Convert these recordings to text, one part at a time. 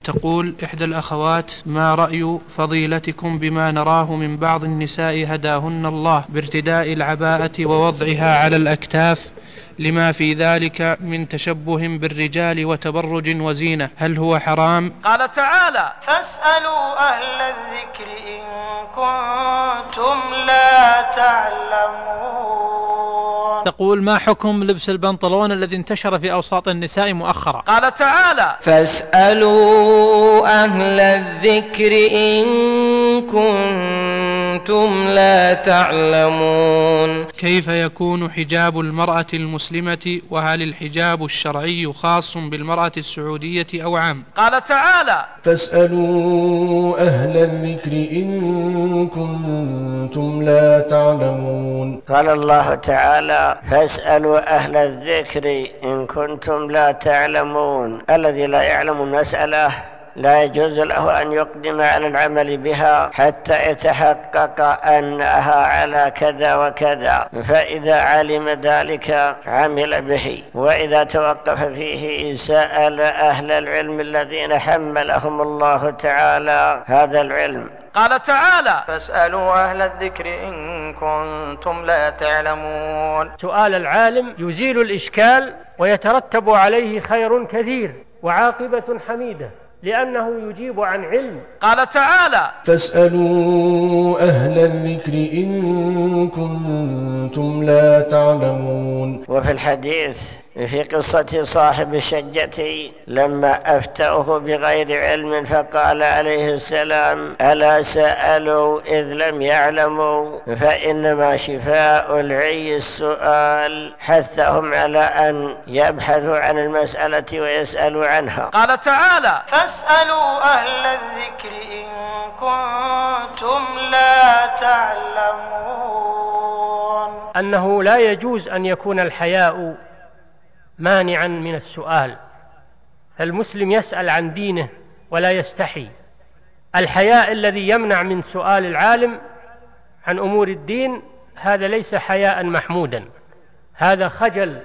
تقول إحدى الأخوات: ما رأي فضيلتكم بما نراه من بعض النساء هداهن الله بارتداء العباءة ووضعها على الأكتاف لما في ذلك من تشبه بالرجال وتبرج وزينة، هل هو حرام؟ قال تعالى: فاسألوا أهل الذكر إن كنتم لا تعلمون. تقول: ما حكم لبس البنطلون الذي انتشر في أوساط النساء مؤخرا؟ قال تعالى: فاسألوا أهل الذكر إن كنتم لا تعلمون. كيف يكون حجاب المرأة المسلمة، وهل الحجاب الشرعي خاص بالمرأة السعودية أو عام؟ قال تعالى: فاسألوا أهل الذكر إن كنتم لا تعلمون. قال الله تعالى: فاسألوا أهل الذكر إن كنتم لا تعلمون. الذي لا يعلم المسألة لا يجوز له أن يقدم على العمل بها حتى يتحقق أنها على كذا وكذا، فإذا علم ذلك عمل به، وإذا توقف فيه سأل أهل العلم الذين حملهم الله تعالى هذا العلم. قال تعالى: فاسألوا أهل الذكر إن كنتم لا تعلمون. سؤال العالم يزيل الإشكال ويترتب عليه خير كثير وعاقبة حميدة، لأنه يجيب عن علم. قال تعالى: فاسألوا أهل الذكر إن كنتم لا تعلمون. وفي الحديث في قصة صاحب الشجة لما أفتأه بغير علم فقال عليه السلام: ألا سألوا إذ لم يعلموا، فإنما شفاء العي السؤال. حثهم على أن يبحثوا عن المسألة ويسألوا عنها. قال تعالى: فاسألوا أهل الذكر إن كنتم لا تعلمون. أنه لا يجوز أن يكون الحياء مانعا من السؤال، فالمسلم يسأل عن دينه ولا يستحي. الحياء الذي يمنع من سؤال العالم عن أمور الدين هذا ليس حياء محمودا، هذا خجل،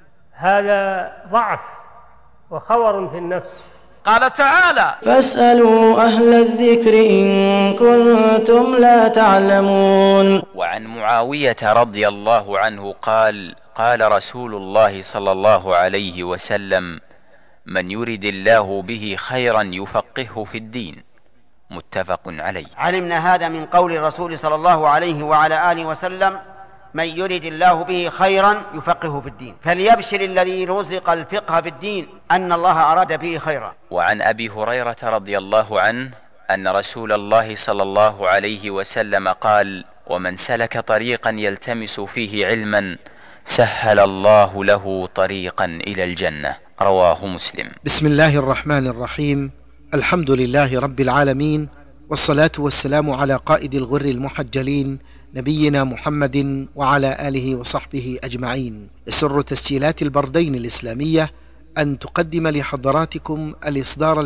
هذا ضعف وخور في النفس. قال تعالى: فاسألوا أهل الذكر إن كنتم لا تعلمون. وعن معاوية رضي الله عنه قال: قال رسول الله صلى الله عليه وسلم: من يرد الله به خيرا يفقهه في الدين. متفق عليه. علمنا هذا من قول الرسول صلى الله عليه وعلى آله وسلم: من يرد الله به خيرا يفقهه في الدين. فليبشر الذي رزق الفقه في الدين أن الله أراد به خيرا. وعن أبي هريرة رضي الله عنه أن رسول الله صلى الله عليه وسلم قال: ومن سلك طريقا يلتمس فيه علما سهل الله له طريقا إلى الجنة. رواه مسلم. بسم الله الرحمن الرحيم. الحمد لله رب العالمين، والصلاة والسلام على قائد الغر المحجلين نبينا محمد وعلى آله وصحبه أجمعين. يسر تسجيلات البردين الإسلامية أن تقدم لحضراتكم الإصدار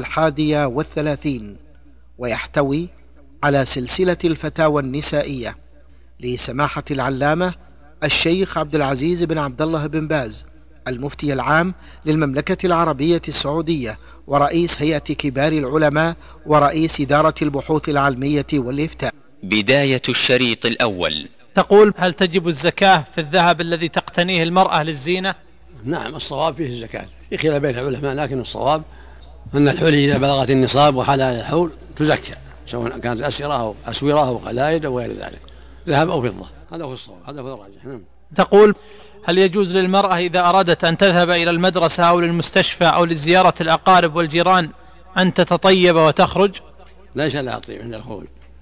31، ويحتوي على سلسلة الفتاوى النسائية لسماحة العلامة الشيخ عبد العزيز بن عبد الله بن باز، المفتي العام للمملكة العربية السعودية، ورئيس هيئة كبار العلماء، ورئيس إدارة البحوث العلمية والإفتاء. بداية الشريط الأول. تقول: هل تجب الزكاة في الذهب الذي تقتنيه المرأة للزينة؟ نعم، الصواب فيه الزكاة، في خلاف بين العلماء، لكن الصواب أن الحلي إذا بلغت النصاب وحلال الحول تزكى، سواء كانت أسرة أو أسورة أو قلائد أو غير ذلك، ذهب أو فضة. هذا هو الصواب، هذا هو الراجح. نعم. تقول: هل يجوز للمرأة إذا أرادت أن تذهب إلى المدرسة أو للمستشفى أو لزيارة الأقارب والجيران أن تتطيب وتخرج؟ ليس لها طيب عند الخروج،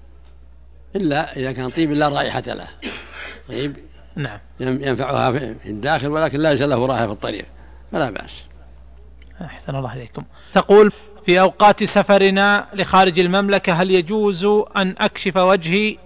إلا إذا كان طيب لا رائحة له، طيب نعم ينفعها في الداخل، ولكن ليس له رائحة في الطريق، فلا بأس. أحسن الله عليكم. تقول: في أوقات سفرنا لخارج المملكة هل يجوز أن أكشف وجهي؟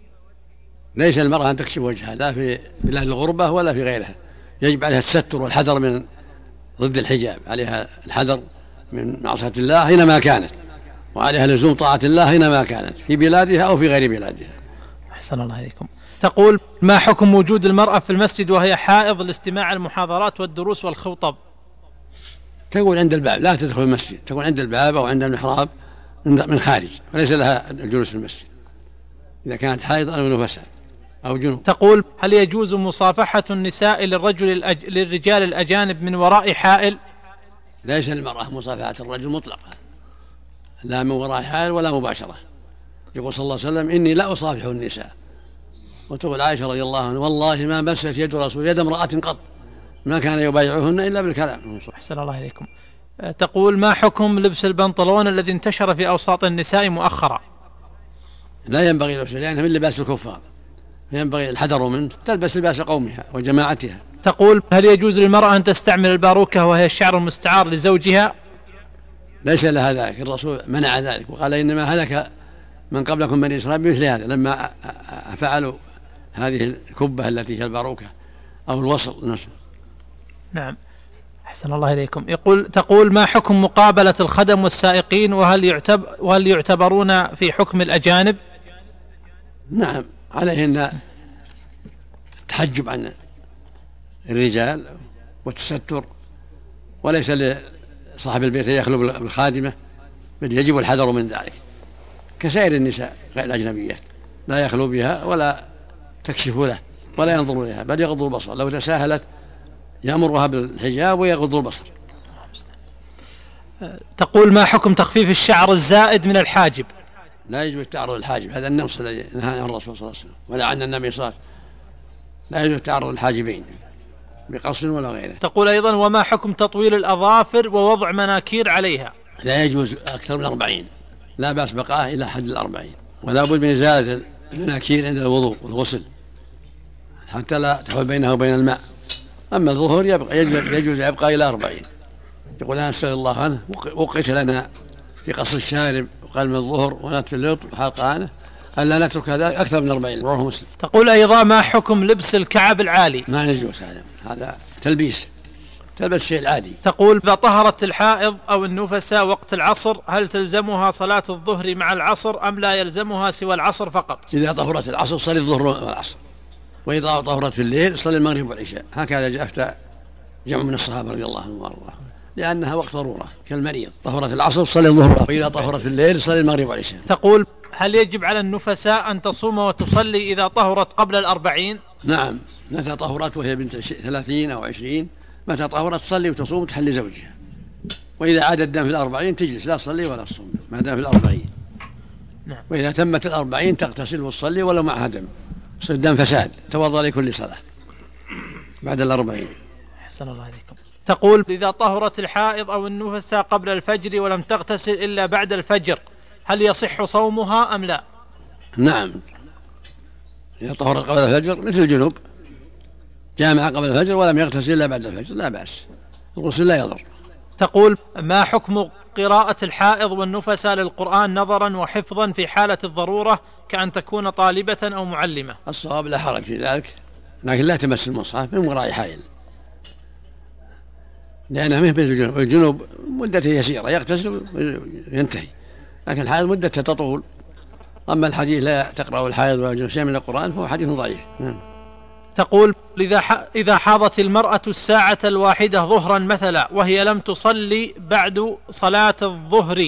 ليس المرأة أن تكشف وجهها، لا في بلاد الغربة ولا في غيرها، يجب عليها الستر والحذر من ضد الحجاب، عليها الحذر من معصية الله حينما كانت، وعليها لزوم طاعة الله حينما كانت في بلادها أو في غير بلادها. أحسن الله عليكم. تقول: ما حكم وجود المرأة في المسجد وهي حائض لاستماع المحاضرات والدروس والخطب؟ تقول عند الباب، لا تدخل المسجد، تقول عند الباب أو عند المحراب من خارج، وليس لها الجلوس في المسجد إذا كانت حائضة أو نفساء أو جنوب. تقول: هل يجوز مصافحة النساء للرجال الأجانب من وراء حائل؟ ليس للمرأة مصافحة الرجل مطلقة، لا من وراء حائل ولا مباشرة. يقول صلى الله عليه وسلم: إني لا أصافح النساء. وتقول عائشة رضي الله عنها: والله ما مست يد رسول يد امرأة قط، ما كان يبايعهن إلا بالكلام. أحسن الله إليكم. تقول: ما حكم لبس البنطلون الذي انتشر في أوساط النساء مؤخرا؟ لا ينبغي لبسه لأنه من لباس الكفار، ينبغي الحذر منه، تلبس لباس قومها وجماعتها. تقول: هل يجوز للمرأة أن تستعمل الباروكة وهي الشعر المستعار لزوجها؟ ليس لها ذلك، الرسول منع ذلك وقال: إنما هلك من قبلكم بني إسرائيل بمثل هذا لما فعلوا هذه الكبة التي هي الباروكة أو الوصل نفسه. نعم، أحسن الله إليكم. تقول: ما حكم مقابلة الخدم والسائقين، وهل يعتبرون في حكم الأجانب؟ نعم، عليهن تحجب عن الرجال والتستر، وليس لصاحب البيت يخلو بالخادمة، بل يجب الحذر من ذلك كسائر النساء غير الأجنبيات، لا يخلو بها ولا تكشف له ولا ينظر إليها، بل يغض البصر، لو تساهلت يأمرها بالحجاب ويغض البصر. تقول: ما حكم تخفيف الشعر الزائد من الحاجب؟ لا يجب التعرض للحاجب، هذا النقص الذي نهى عنه الرسول صلى الله عليه وسلم ولعن النميصات، لا يجب التعرض للحاجبين بقص ولا غيره. تقول أيضا: وما حكم تطويل الأظافر ووضع مناكير عليها؟ لا يجوز أكثر من 40، لا بأس بقاه إلى حد 40، ولا بد من إزالة المناكير عند الوضوء والغسل حتى لا تحول بينه وبين الماء. أما الظهور يجوز يبقى إلى 40. يقول: أنا أستغفر الله عنه، وقت لنا في قصر الشارب وقلم الظهر ونتف اللط وحلقانه ألا نترك هذا أكثر من 40. رواه مسلم. تقول أيضا: ما حكم لبس الكعب العالي؟ ما يجوز هذا تلبيس، تلبس شيء العادي. تقول: إذا طهرت الحائض أو النفساء وقت العصر هل تلزمها صلاة الظهر مع العصر أم لا يلزمها سوى العصر فقط؟ إذا طهرت العصر صلي الظهر والعصر، وإذا طهرت في الليل صلي المغرب والعشاء. هكذا جاء أفتى جمع من الصحابة رضي الله عنهم وارضاهم، لأنها وقت ضرورة كالمريض، طهرت العصر صلي الظهر، وإذا طهرت في الليل صلي المغرب والعشاء. تقول: هل يجب على النفساء أن تصوم وتصلي إذا طهرت قبل 40؟ نعم، متى طهرت وهي بنت 30 أو 20 متى طهرت تصلي وتصوم وتحل زوجها، وإذا عاد الدم في 40 تجلس لا تصلي ولا تصوم ما دام في 40. نعم. وإذا تمت 40 تغتسل وتصلي ولو معها دم، يصير دم فساد، توضأ لكل صلاة بعد 40. أحسن الله عليكم. تقول: إذا طهرت الحائض أو النفساء قبل الفجر ولم تغتسل إلا بعد الفجر هل يصح صومها أم لا؟ نعم، إذا طهرت قبل الفجر مثل الجنوب، جامع قبل الفجر ولم يغتسل إلا بعد الفجر لا بأس، الغسل لا يضر. تقول: ما حكم قراءة الحائض والنفساء للقرآن نظرا وحفظا في حالة الضرورة كأن تكون طالبة أو معلمة؟ الصواب لا حرج في ذلك، لكن لا تمس المصحف من وراء حائل، لأنها مثل الجنوب، الجنوب مدته يسيرة يغتسل وينتهي، لكن الحائض مدته تطول. أما الحديث لا تقرأ الحائض والجنوب شيئا من القرآن فهو حديث ضعيف. تقول: إذا حاضت المرأة الساعة الواحدة ظهرا مثلا وهي لم تصلي بعد صلاة الظهر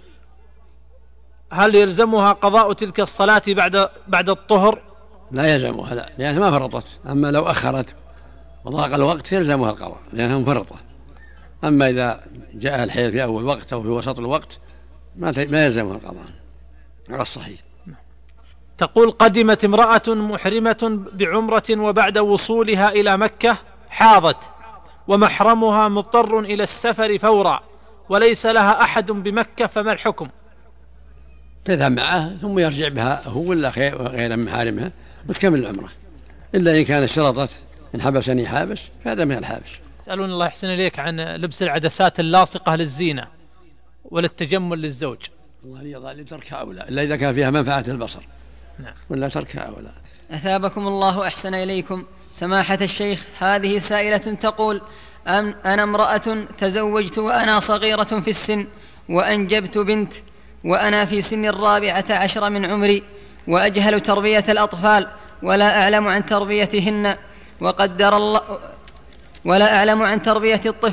هل يلزمها قضاء تلك الصلاة بعد الطهر؟ لا يلزمها، لا، لأنها ما فرطت. أما لو أخرت وضاق الوقت يلزمها القضاء لأنها مفرطة. أما إذا جاء الحيض في أول وقت أو في وسط الوقت ما يلزمها القضاء على الصحيح. تقول: قدمت امرأة محرمة بعمرة وبعد وصولها إلى مكة حاضت ومحرمها مضطر إلى السفر فورا وليس لها أحد بمكة، فما الحكم؟ تذهب معه ثم يرجع بها هو ولا غير محارمها وتكمل العمرة، إلا إن كان اشترطت إن حبسني حابس فهذا من الحابس. يسألون الله يحسن إليك عن لبس العدسات اللاصقة للزينة وللتجمل للزوج. الله يظل تركها أولى إلا إذا كان فيها منفعة البصر. نعم. ولا تركها أولى. أثابكم الله أحسن إليكم. سماحة الشيخ، هذه سائلة تقول: أنا امرأة تزوجت وأنا صغيرة في السن وأنجبت بنت وأنا في سن 14 من عمري وأجهل تربية الأطفال ولا أعلم عن تربيتهن ولا أعلم عن تربية الطفل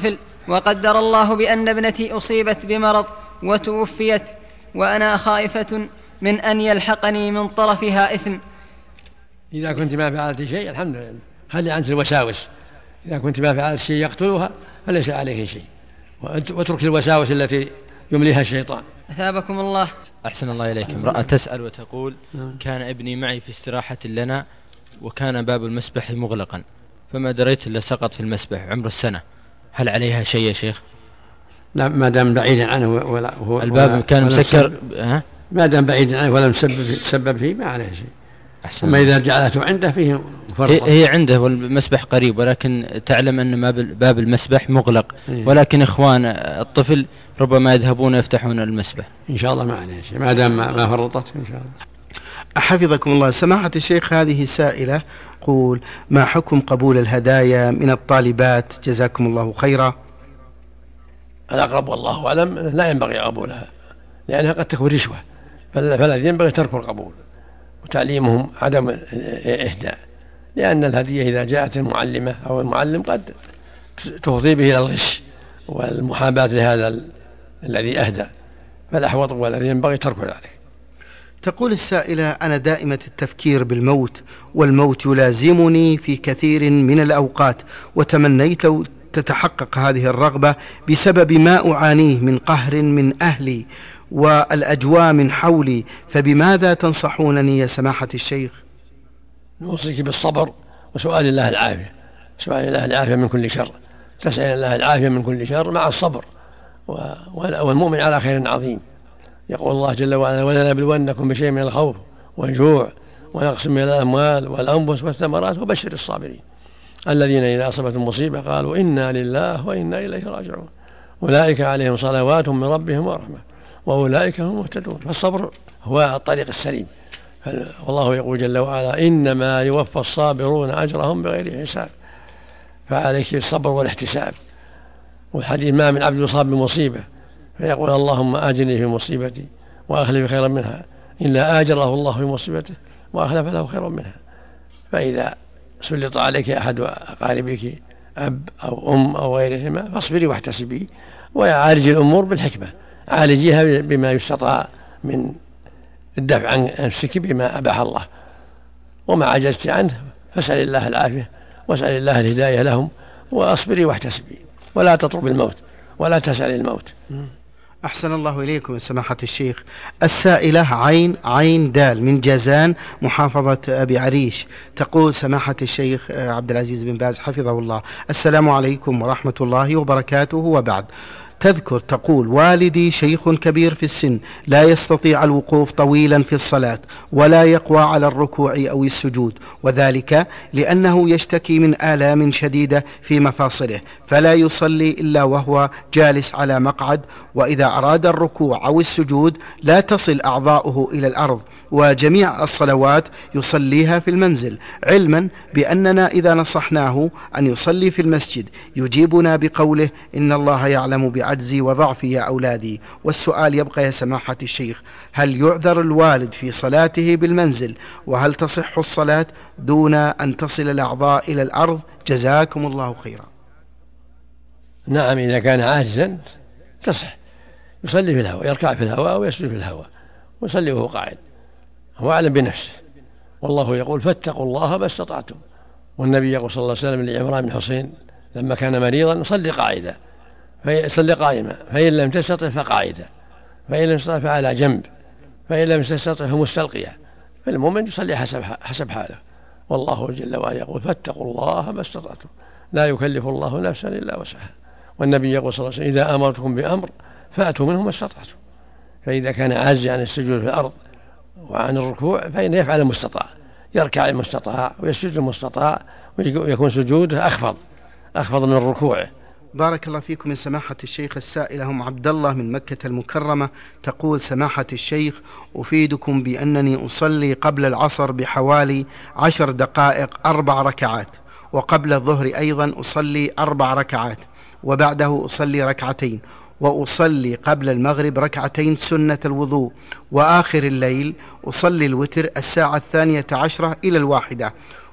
وقدر الله بأن ابنتي أصيبت بمرض وتوفيت وأنا خائفة من أن يلحقني من طرفها إثم. إذا كنت ما فعلت شيء الحمد لله، خلي عنك الوساوس. إذا كنت ما فعلت شيء يقتلها فليس عليك شيء، واترك الوساوس التي يمليها الشيطان. أثابكم الله. أحسن الله إليكم. امرأة تسأل وتقول: كان ابني معي في استراحة لنا وكان باب المسبح مغلقا، فما دريت إلا سقط في المسبح عمر السنة، هل عليها شيء يا شيخ؟ لا، ما دام بعيدا عنه الباب كان مسكر، ما دام بعيدا عنه ولم تسبب فيه ما عليه شيء. أما إذا جعلته عنده فيه فرصة. هي عنده والمسبح قريب، ولكن تعلم أن باب المسبح مغلق، ولكن إخوان الطفل ربما يذهبون يفتحون المسبح. إن شاء الله ما عليه شيء ما دام ما فرطت إن شاء الله. حفظكم الله. سماحة الشيخ، هذه سائلة قول: ما حكم قبول الهدايا من الطالبات جزاكم الله خيرا؟ الأقرب والله أعلم لا ينبغي قبولها، لأنها قد تكون رشوة، فالذي ينبغي ترك القبول وتعليمهم عدم الإهداء، لأن الهدية إذا جاءت المعلمة أو المعلم قد تفضي به إلى الغش والمحاباة لهذا الذي أهدى، فالأحوط والذي ينبغي ترك ذلك. تقول السائلة: أنا دائمة التفكير بالموت، والموت يلازمني في كثير من الأوقات، وتمنيت لو تتحقق هذه الرغبة بسبب ما أعانيه من قهر من أهلي والأجواء من حولي، فبماذا تنصحونني يا سماحة الشيخ؟ نوصيك بالصبر وسؤال الله العافية، سؤال الله العافية من كل شر، تسأل الله العافية من كل شر مع الصبر، والمؤمن على خير عظيم. يقول الله جل وعلا: ولنبلونكم بشيء من الخوف والجوع ونقص من الأموال والأنفس والثمرات وبشر الصابرين الذين إذا أصابتهم مصيبة قالوا إنا لله وإنا إليه راجعون أولئك عليهم صلوات من ربهم ورحمة وأولئك هم المهتدون. فالصبر هو الطريق السليم، والله يقول جل وعلا: إنما يوفى الصابرون أجرهم بغير حساب. فعليك الصبر والاحتساب. والحديث: ما من عبد يصاب بمصيبة فيقول اللهم آجرني في مصيبتي وأخلف خيرا منها إلا آجره الله في مصيبته وأخلف له خيرا منها. فإذا سلط عليك أحد أقاربك أب أو أم أو غيرهما فاصبري واحتسبي، وعالجي الأمور بالحكمة، عالجيها بما يستطاع من الدفع عن نفسك بما أباح الله، وما عجزت عنه فاسأل الله العافية واسأل الله الهداية لهم، وأصبري واحتسبي ولا تطلب الموت ولا تسأل الموت. أحسن الله إليكم يا سماحة الشيخ. السائلة عين دال من جازان محافظة أبي عريش تقول: سماحة الشيخ عبد العزيز بن باز حفظه الله، السلام عليكم ورحمة الله وبركاته. وبعد، تذكر تقول: والدي شيخ كبير في السن لا يستطيع الوقوف طويلا في الصلاة ولا يقوى على الركوع أو السجود، وذلك لأنه يشتكي من آلام شديدة في مفاصله، فلا يصلي إلا وهو جالس على مقعد، وإذا أراد الركوع أو السجود لا تصل أعضاؤه إلى الأرض، وجميع الصلوات يصليها في المنزل، علما بأننا إذا نصحناه أن يصلي في المسجد يجيبنا بقوله: إن الله يعلم بعجزي وضعفي يا أولادي. والسؤال يبقى يا سماحة الشيخ: هل يعذر الوالد في صلاته بالمنزل؟ وهل تصح الصلاة دون أن تصل الأعضاء إلى الأرض؟ جزاكم الله خيرا. نعم، إذا كان عاجزا تصح، يصلي في الهواء، يركع في الهواء ويسجد في الهواء ويصلي وهو قاعد، هو أعلم بنفسه. والله يقول: فاتقوا الله ما استطعتم. والنبي يقول صلى الله عليه وسلم لعمران بن حسين لما كان مريضا: صلي قاعدا، صلي قائما، فإن لم تستطع فقاعدا، فإن لم تستطع فعلى جنب، فإن لم تستطع فمستلقيا. فالمؤمن يصلي حسب حاله. والله جل وعلا يقول: فاتقوا الله ما استطعتم، لا يكلف الله نفسا إلا وسعها. والنبي يقول صلى الله عليه وسلم: إذا أمرتكم بأمر فأتوا منه ما استطعتم. فإذا كان عاجزا عن السجود في الأرض وعن الركوع فإنه يفعل المستطاع، يركع المستطاع ويسجد المستطاع، ويكون سجوده أخفض من ركوعه. بارك الله فيكم يا سماحة الشيخ. السائلة هم عبد الله من مكة المكرمة تقول: سماحة الشيخ، أفيدكم بأنني أصلي قبل العصر بحوالي 10 دقائق 4 ركعات، وقبل الظهر أيضا أصلي 4 ركعات، وبعده أصلي 2 ركعتين، وأصلي قبل المغرب 2 ركعتين سنة الوضوء، وآخر الليل أصلي الوتر 12:20 إلى 1،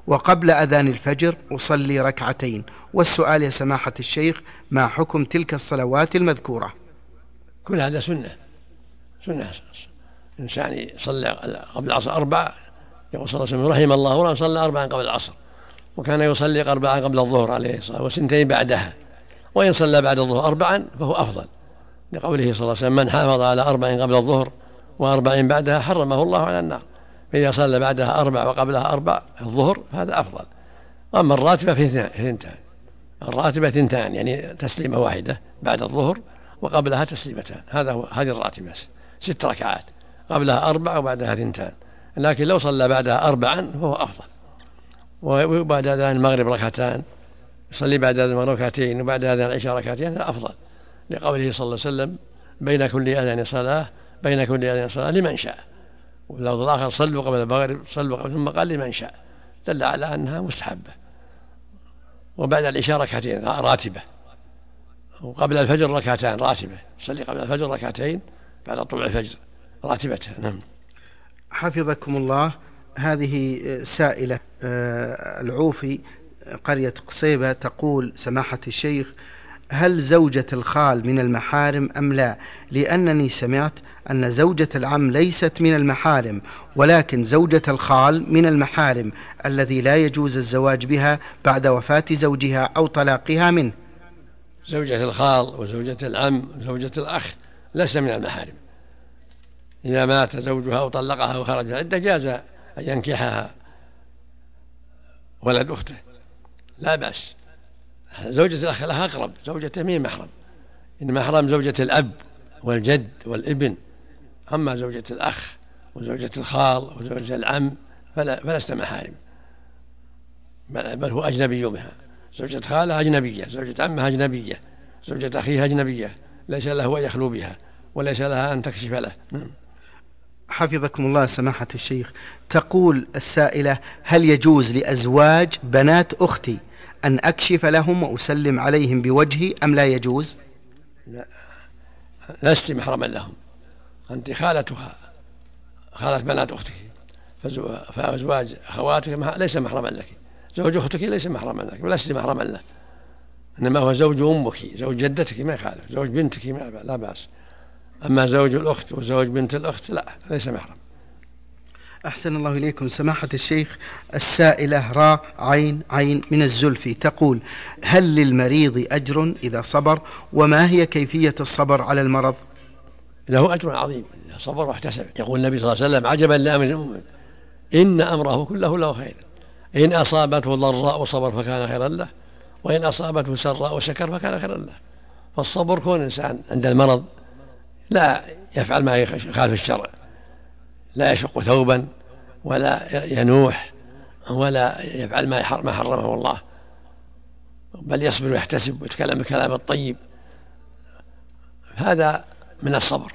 وقبل أذان الفجر أصلي ركعتين. والسؤال يا سماحة الشيخ: ما حكم تلك الصلوات المذكورة؟ كل هذا سنة الإنسان يصلي قبل العصر 4. يقول صلى الله عليه وسلم: رحم الله ورحمه صلى 4 قبل العصر، وكان يصلي 4 قبل الظهر عليه الصلاة و2 بعدها، وإن صلى بعد الظهر 4 فهو أفضل، لقوله صلى الله عليه وسلم: من حافظ على 4 قبل الظهر و4 بعدها حرمه الله على النار. فإذا صلى بعدها 4 وقبلها 4 الظهر هذا أفضل. أما الراتبة في 2، الراتبة 2 يعني تسليمة واحدة بعد الظهر وقبلها تسليمتان، هذه الراتبة 6 ركعات، قبلها 4 وبعدها 2. لكن لو صلى بعدها 4 فهو أفضل. وبعد أذان المغرب 2 يصلي بعد أذان المغرب 2 وبعد أذان العشاء 2 هذا أفضل، لقوله صلى الله عليه وسلم: بين كل أذان صلاة لمن شاء. واللفظ الآخر: صلوا قبل المغرب صلوا قبل، ثم قال: لمن شاء، دل على أنها مستحبة. وبعد العشاء 2 راتبة، وقبل الفجر 2 راتبة، صلي قبل الفجر 2 بعد طلوع الفجر راتبتها. نعم. حفظكم الله. هذه سائلة العوفي قرية قصيبة تقول: سماحة الشيخ، هل زوجة الخال من المحارم أم لا؟ لأنني سمعت أن زوجة العم ليست من المحارم، ولكن زوجة الخال من المحارم الذي لا يجوز الزواج بها بعد وفاة زوجها أو طلاقها منه. زوجة الخال وزوجة العم وزوجة الأخ ليس من المحارم. إذا مات زوجها أو طلقها وخرج العدة جاز أن ينكحها ولد أخته، لا بأس. زوجة الأخ لها أقرب، زوجته مين محرم، إنما محرم زوجة الأب والجد والابن. أما زوجة الأخ وزوجة الخال وزوجة العم فلست محارم، بل هو أجنبي بها. زوجة خالها أجنبية، زوجة عمها أجنبية، زوجة أخيها أجنبية، ليس له أن يخلو بها وليس لها أن تكشف له. حفظكم الله سماحة الشيخ. تقول السائلة: هل يجوز لأزواج بنات أختي أن أكشف لهم وأسلم عليهم بوجهي أم لا يجوز؟ لا، لست محرما لهم، أنت خالتها، خالة بنات أختك، فأزواج أخواتك ليس محرما لك. زوج أختك ليس محرما لك ولست محرما له، إنما هو زوج أمك، زوج جدتك ما يخالف، زوج بنتك لا بأس. أما زوج الأخت وزوج بنت الأخت لا، ليس محرم. أحسن الله إليكم سماحة الشيخ. السائلة راء عين عين من الزلفي تقول: هل للمريض أجر إذا صبر؟ وما هي كيفية الصبر على المرض؟ له أجر عظيم إذا صبر واحتسب. يقول النبي صلى الله عليه وسلم: عجبا لأمر المؤمن إن أمره كله له خير، إن أصابته ضراء صبر فكان خيرا له، وإن أصابته سراء شكر فكان خيرا له. فالصبر كون الإنسان عند المرض لا يفعل ما يخالف الشرع، لا يشق ثوبا ولا ينوح ولا يفعل ما حرمه الله، بل يصبر ويحتسب ويتكلم بكلام الطيب، هذا من الصبر.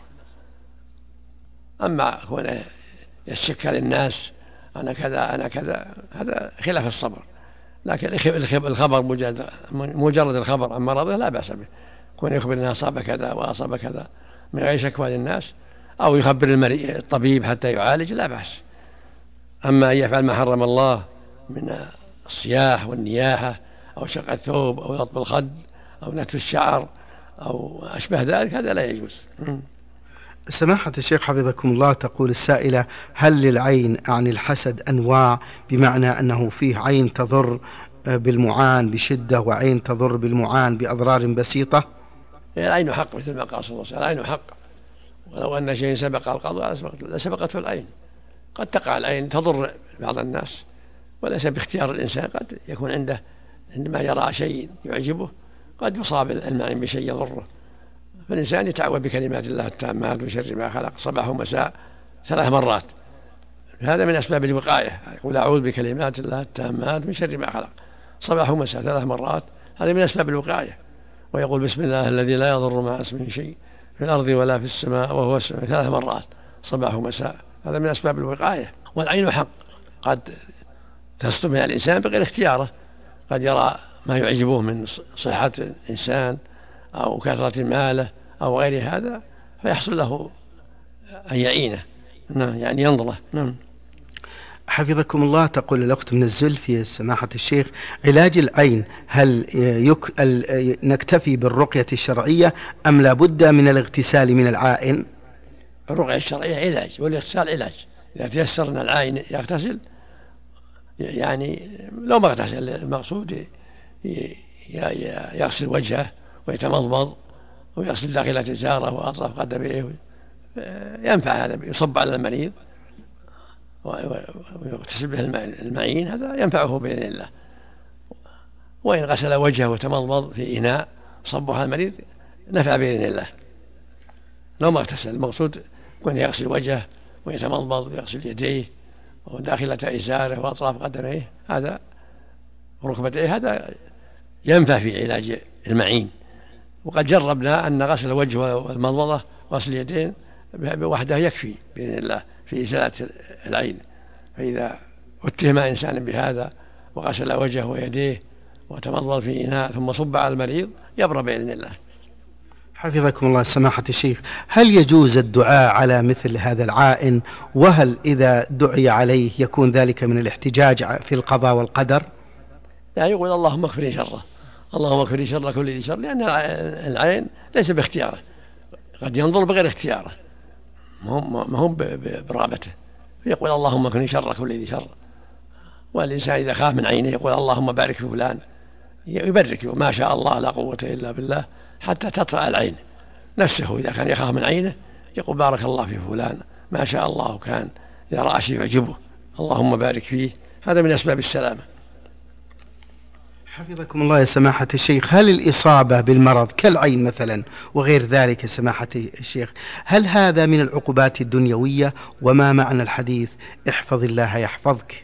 أما كونه يشكى للناس أنا كذا أنا كذا هذا خلاف الصبر. لكن الخبر مجرد الخبر عن مرضه لا بأس به، كون يخبر أنه أصاب كذا وأصاب كذا من غير شكوى للناس، أو يخبر الطبيب حتى يعالج لا بأس. أما أن يفعل ما حرم الله من الصياح والنياحة أو شق الثوب أو لطم الخد أو نتف الشعر أو أشبه ذلك هذا لا يجوز. سماحة الشيخ حفظكم الله. تقول السائلة: هل للعين عن الحسد أنواع، بمعنى أنه فيه عين تضر بالمعان بشدة وعين تضر بالمعان بأضرار بسيطة؟ العين حق مثل ما قال صلى الله عليه وسلم، العين حق، ولو أن شيء سبق القضاء لسبقته العين. قد تقع العين تضر بعض الناس وليس باختيار الإنسان، قد يكون عنده عندما يرى شيء يعجبه قد يصاب المعين بشيء يضره، فالإنسان يتعوذ بكلمات الله التامات من شر ما خلق صباح ومساء 3 مرات، هذا من أسباب الوقاية. يقول: أعوذ بكلمات الله التامات من شر ما خلق صباح ومساء 3 مرات، هذا من أسباب الوقاية. ويقول: بسم الله الذي لا يضر مع اسمه شيء في الأرض ولا في السماء وهو السميع 3 مرات صباح ومساء، هذا من أسباب الوقاية. والعين حق قد تصدم من الإنسان بغير اختياره، قد يرى ما يعجبه من صحة الإنسان أو كثرة ماله أو غير هذا فيحصل له أن يعينه، يعني ينظره. حفظكم الله، تقول الأخت من الزلفية سماحة الشيخ: علاج العين هل نكتفي بالرقية الشرعية أم لا بد من الاغتسال من العائن؟ الرقية الشرعية علاج والاغتسال علاج. إذا تيسر أن العين يغتسل، يعني لو ما اغتسل المقصود يغسل وجهه ويتمضمض ويغسل داخلة إزاره وأطراف قدميه، ينفع هذا، يصب على المريض ويغتسل به المعين، هذا ينفعه بإذن الله. وإن غسل وجهه وتمضمض في إناء صبه على المريض نفع بإذن الله لو ما اغتسل. المقصود يكون يغسل وجهه ويتمضمض ويغسل يديه وداخلة إزاره وأطراف قدميه هذا وركبتيه، هذا ينفع في علاج المعين. وقد جربنا أن غسل الوجه والمضمضة وغسل اليدين بوحده يكفي بإذن الله في إزالة العين. فإذا اتهم إنسان بهذا وغسل وجهه ويديه وتمضمض في إناء ثم صب على المريض يبرأ بإذن الله. حفظكم الله سماحة الشيخ، هل يجوز الدعاء على مثل هذا العائن؟ وهل إذا دعي عليه يكون ذلك من الاحتجاج في القضاء والقدر؟ لا، يقول اللهم اكفني شره، اللهم اكفني شر كل ذي شر، لأن العين ليس باختياره، قد ينظر بغير اختياره، ما هم برغبته، يقول اللهم اكفني شر كل ذي شر. والإنسان إذا خاف من عينه يقول اللهم بارك في فلان، يبرك ما شاء الله لا قوة إلا بالله حتى تطفأ العين نفسه. إذا كان يخاف من عينه يقول بارك الله في فلان، ما شاء الله كان، إذا رأى شيء يعجبه اللهم بارك فيه، هذا من أسباب السلامة. حفظكم الله يا سماحة الشيخ، هل الإصابة بالمرض كالعين مثلا وغير ذلك سماحة الشيخ، هل هذا من العقوبات الدنيوية؟ وما معنى الحديث احفظ الله يحفظك؟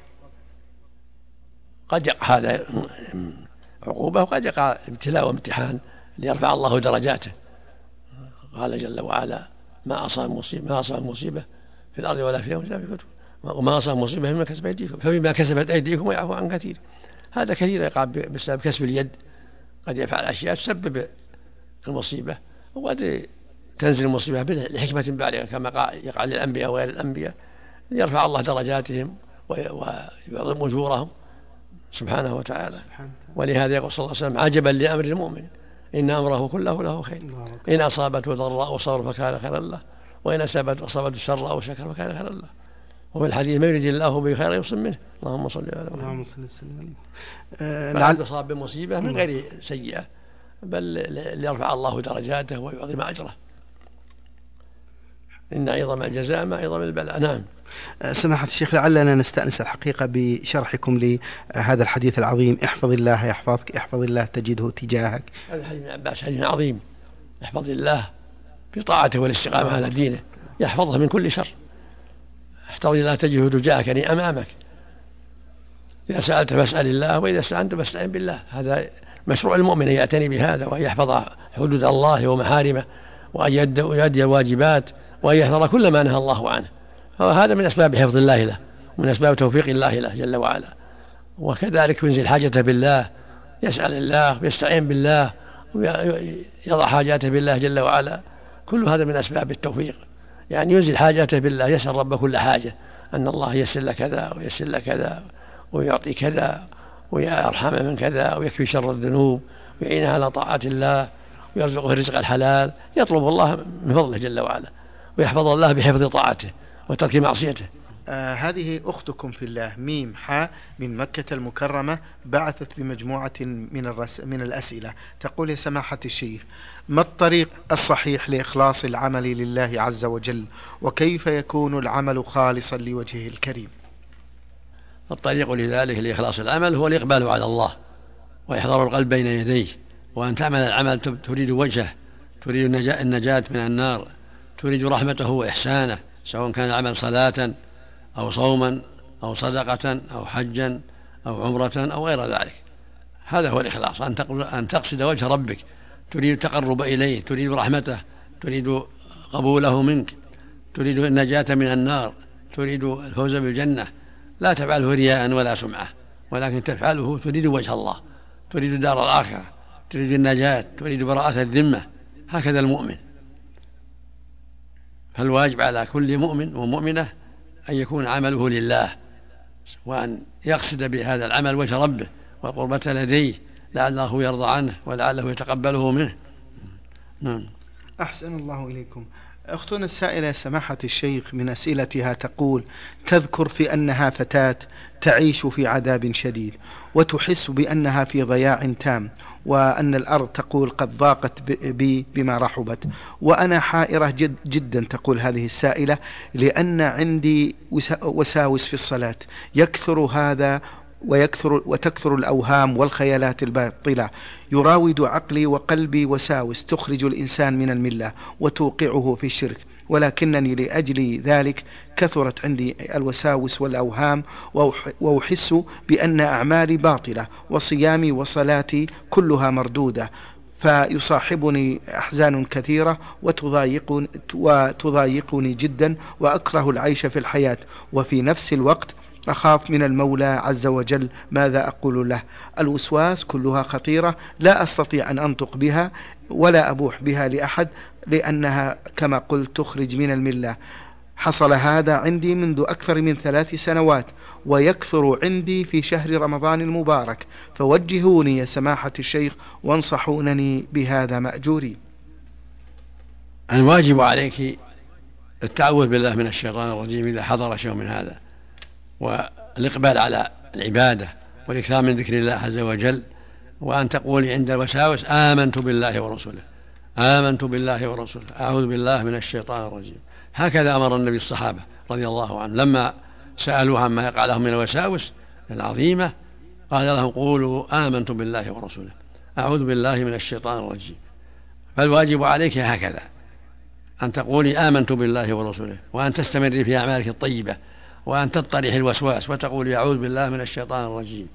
قد يقع هذا عقوبة وقد يقع ابتلاء وامتحان ليرفع الله درجاته. قال جل وعلا ما أصاب مصيبة في الأرض ولا في أنفسكم وما أصاب مصيبة فيما كسبت أيديكم فبما كسبت أيديكم ويعفو عن كثير. هذا كثير يقع بسبب كسب اليد، قد يفعل أشياء تسبب المصيبة، وقد تنزل المصيبة لحكمة بالغة كما يقع للأنبياء وغير الأنبياء، يرفع الله درجاتهم ويعظم أجورهم سبحانه وتعالى. ولهذا يقول صلى الله عليه وسلم عجبا لأمر المؤمن إن أمره كله له خير، إن أصابته ضراء صبر فكان خيرا له، وإن أصابته شر أو شكر فكان خيرا له. وفي الحديث ما يريد الله به خيرا يصب منه. اللهم صل على محمد. اللهم صل وسلم. لعل يصاب بمصيبة من غير سيئة، بل ليرفع الله درجاته ويعظم أجره. إن عظم الجزاء ما عظم البلاء. نعم. سماحة الشيخ، لعلنا نستأنس الحقيقة بشرحكم لهذا الحديث العظيم احفظ الله يحفظك، احفظ الله تجده تجاهك. هذا حديث ابن عباس حديث عظيم، احفظ الله بطاعته والاستقامة على دينه يحفظه من كل شر. احفظ الله تجده تجاهك يعني أمامك. إذا سألت فاسأل الله وإذا استعنت فاستعن بالله. هذا مشروع المؤمن يعتني بهذا وأن يحفظ حدود الله ومحارمه وأن يؤدي الواجبات وأن يحذر كل ما نهى الله عنه. هذا من أسباب حفظ الله له ومن أسباب توفيق الله له جل وعلا. وكذلك ينزل حاجته بالله، يسأل الله ويستعين بالله ويضع حاجاته بالله جل وعلا. كل هذا من أسباب التوفيق، يعني ينزل حاجاته بالله، يسأل رب كل حاجة أن الله يسر لك كذا ويسر لك كذا ويعطي كذا ويرحمه من كذا ويكفي شر الذنوب ويعينه على طاعة الله ويرزقه الرزق الحلال. يطلب الله من فضله جل وعلا ويحفظ الله بحفظ طاعته وترك معصيته. هذه أختكم في الله ميم حاء من مكة المكرمة بعثت بمجموعة من الأسئلة، تقول يا سماحة الشيخ ما الطريق الصحيح لإخلاص العمل لله عز وجل، وكيف يكون العمل خالصا لوجهه الكريم؟ الطريق لذلك لإخلاص العمل هو الإقبال على الله وإحضار القلب بين يديه، وأن تعمل العمل تريد وجهه، تريد النجاة من النار، تريد رحمته وإحسانه، سواء كان العمل صلاة أو صوما أو صدقة أو حجا أو عمرة أو غير ذلك. هذا هو الإخلاص، أن تقصد وجه ربك، تريد التقرب إليه، تريد رحمته، تريد قبوله منك، تريد النجاة من النار، تريد الفوز بالجنة. لا تفعله رياء ولا سمعة، ولكن تفعله تريد وجه الله، تريد دار الآخرة، تريد النجاة، تريد براءة الذمة. هكذا المؤمن. فالواجب على كل مؤمن ومؤمنة أن يكون عمله لله وأن يقصد بهذا العمل وجه ربه والقربة لديه لعله يرضى عنه ولعله يتقبله منه. نعم. أحسن الله إليكم. أختنا السائلة سماحة الشيخ من أسئلتها تقول: تذكر في أنها فتاة تعيش في عذاب شديد وتحس بأنها في ضياع تام، وأن الأرض تقول قد ضاقت بي بما رحبت، وأنا حائرة جدا تقول هذه السائلة، لأن عندي وساوس في الصلاة يكثر هذا وتكثر الأوهام والخيالات الباطلة، يراود عقلي وقلبي وساوس تخرج الإنسان من الملة وتوقعه في الشرك، ولكنني لأجل ذلك كثرت عندي الوساوس والأوهام، وأحس بأن أعمالي باطلة وصيامي وصلاتي كلها مردودة، فيصاحبني أحزان كثيرة وتضايقني جدا، وأكره العيش في الحياة، وفي نفس الوقت أخاف من المولى عز وجل. ماذا أقول له؟ الوسواس كلها خطيرة، لا أستطيع أن أنطق بها ولا أبوح بها لأحد، لأنها كما قلت تخرج من الملة. حصل هذا عندي منذ أكثر من 3 سنوات، ويكثر عندي في شهر رمضان المبارك، فوجهوني يا سماحة الشيخ وانصحونني بهذا مأجوري. الواجب عليك التعوذ بالله من الشيطان الرجيم إذا حضر شيء من هذا، والإقبال على العبادة والإكثار من ذكر الله عز وجل، وأن تقولي عند الوساوس: آمنت بالله ورسوله، آمنت بالله ورسوله، أعوذ بالله من الشيطان الرجيم. هكذا أمر النبي الصحابة رضي الله عنهم لما سألوه عما يقع لهم من الوساوس العظيمة، قال لهم: قولوا آمنت بالله ورسوله، أعوذ بالله من الشيطان الرجيم. فالواجب عليك هكذا أن تقولي آمنت بالله ورسوله، وأن تستمري في أعمالك الطيبة، وأن تطرح الوسواس وتقولي أعوذ بالله من الشيطان الرجيم،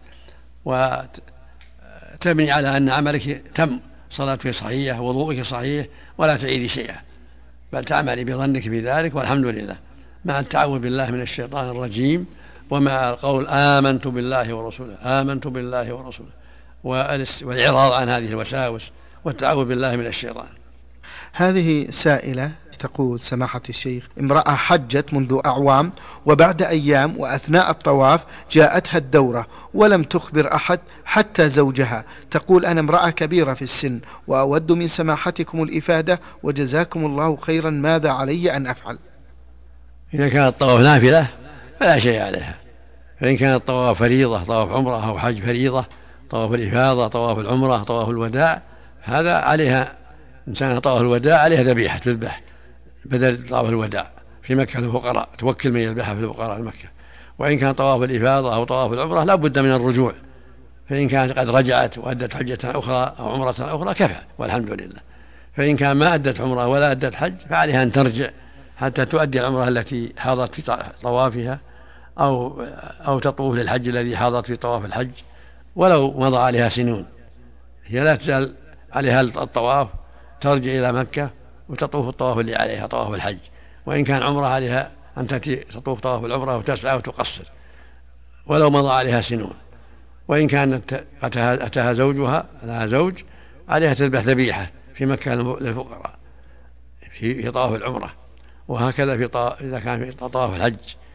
وتبني على أن عملك تم، صلاتك صحيحة ووضوءك صحيح، ولا تعيدي شيئا، بل تعملي بظنك في ذلك، والحمد لله، مع التعوذ بالله من الشيطان الرجيم، ومع القول آمنت بالله ورسوله، آمنت بالله ورسوله، والإعراض عن هذه الوساوس والتعوذ بالله من الشيطان. هذه سائلة تقول سماحة الشيخ: امرأة حجت منذ أعوام، وبعد أيام وأثناء الطواف جاءتها الدورة ولم تخبر أحد حتى زوجها. تقول: أنا امرأة كبيرة في السن وأود من سماحتكم الإفادة وجزاكم الله خيرا، ماذا علي أن أفعل؟ إذا كان الطواف نافلة فلا شيء عليها، فإن كان الطواف فريضة، طواف عمرة أو حج فريضة، طواف الإفاضة، طواف العمرة، طواف الوداع، هذا عليها إنسان طواف الوداع عليها ذبيحة تذبح بدل طواف الوداع في مكة للفقراء، توكل من يذبحها في الفقراء في مكة. وإن كان طواف الإفاضة أو طواف العمرة لا بد من الرجوع، فإن كانت قد رجعت وأدت حجة أخرى أو عمرة أخرى كفى والحمد لله. فإن كان ما أدت عمرة ولا أدت حج فعليها أن ترجع حتى تؤدي العمرة التي حاضت في طوافها، أو تطوف للحج الذي حاضت في طواف الحج ولو مضى عليها سنون. هي لا تزال عليها الطواف، ترجع إلى مكة وتطوف الطواف اللي عليها طواف الحج. وإن كان عمرة عليها أن تأتي تطوف طواف العمرة وتسعى وتقصر ولو مضى عليها سنون. وإن كانت أتاها زوجها لها زوج عليها تذبح ذبيحة في مكة للفقراء في طواف العمرة، وهكذا إذا كان في طواف الحج.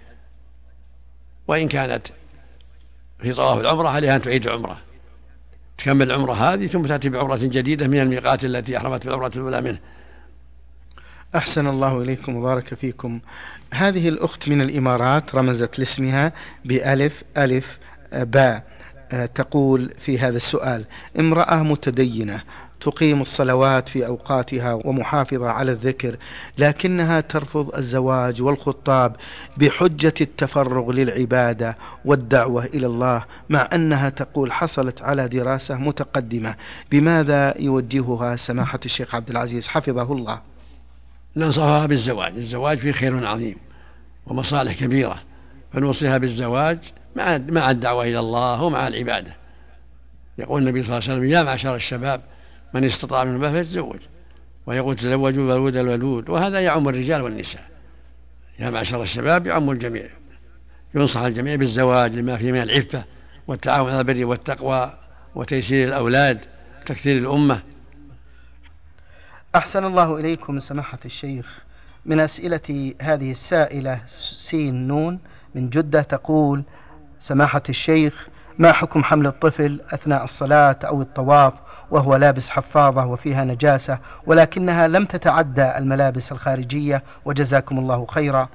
وإن كانت في طواف العمرة عليها أن تعيد العمرة، تكمل العمرة هذه ثم تأتي بعمرة جديدة من الميقات التي أحرمت بالعمرة الأولى منه. أحسن الله إليكم وبارك فيكم. هذه الأخت من الإمارات رمزت لاسمها بألف ألف باء، تقول في هذا السؤال: امرأة متدينة تقيم الصلوات في أوقاتها ومحافظة على الذكر، لكنها ترفض الزواج والخطاب بحجة التفرغ للعبادة والدعوة إلى الله، مع أنها تقول حصلت على دراسة متقدمة. بماذا يوجهها سماحة الشيخ عبد العزيز حفظه الله؟ ننصحها بالزواج، الزواج فيه خير عظيم ومصالح كبيرة، فنوصيها بالزواج مع الدعوة إلى الله ومع العبادة. يقول النبي صلى الله عليه وسلم: يا معشر الشباب من استطاع منكم الباءة فليتزوج، ويقول: تزوجوا الولود الولود، وهذا يعم الرجال والنساء. يا معشر الشباب يعم الجميع، ينصح الجميع بالزواج لما فيه من العفة والتعاون على البر والتقوى وتيسير الأولاد وتكثير الأمة. أحسن الله إليكم سماحة الشيخ. من أسئلة هذه السائلة سين نون من جدة تقول: سماحة الشيخ، ما حكم حمل الطفل أثناء الصلاة أو الطواف وهو لابس حفاظة وفيها نجاسة ولكنها لم تتعدى الملابس الخارجية، وجزاكم الله خيرا؟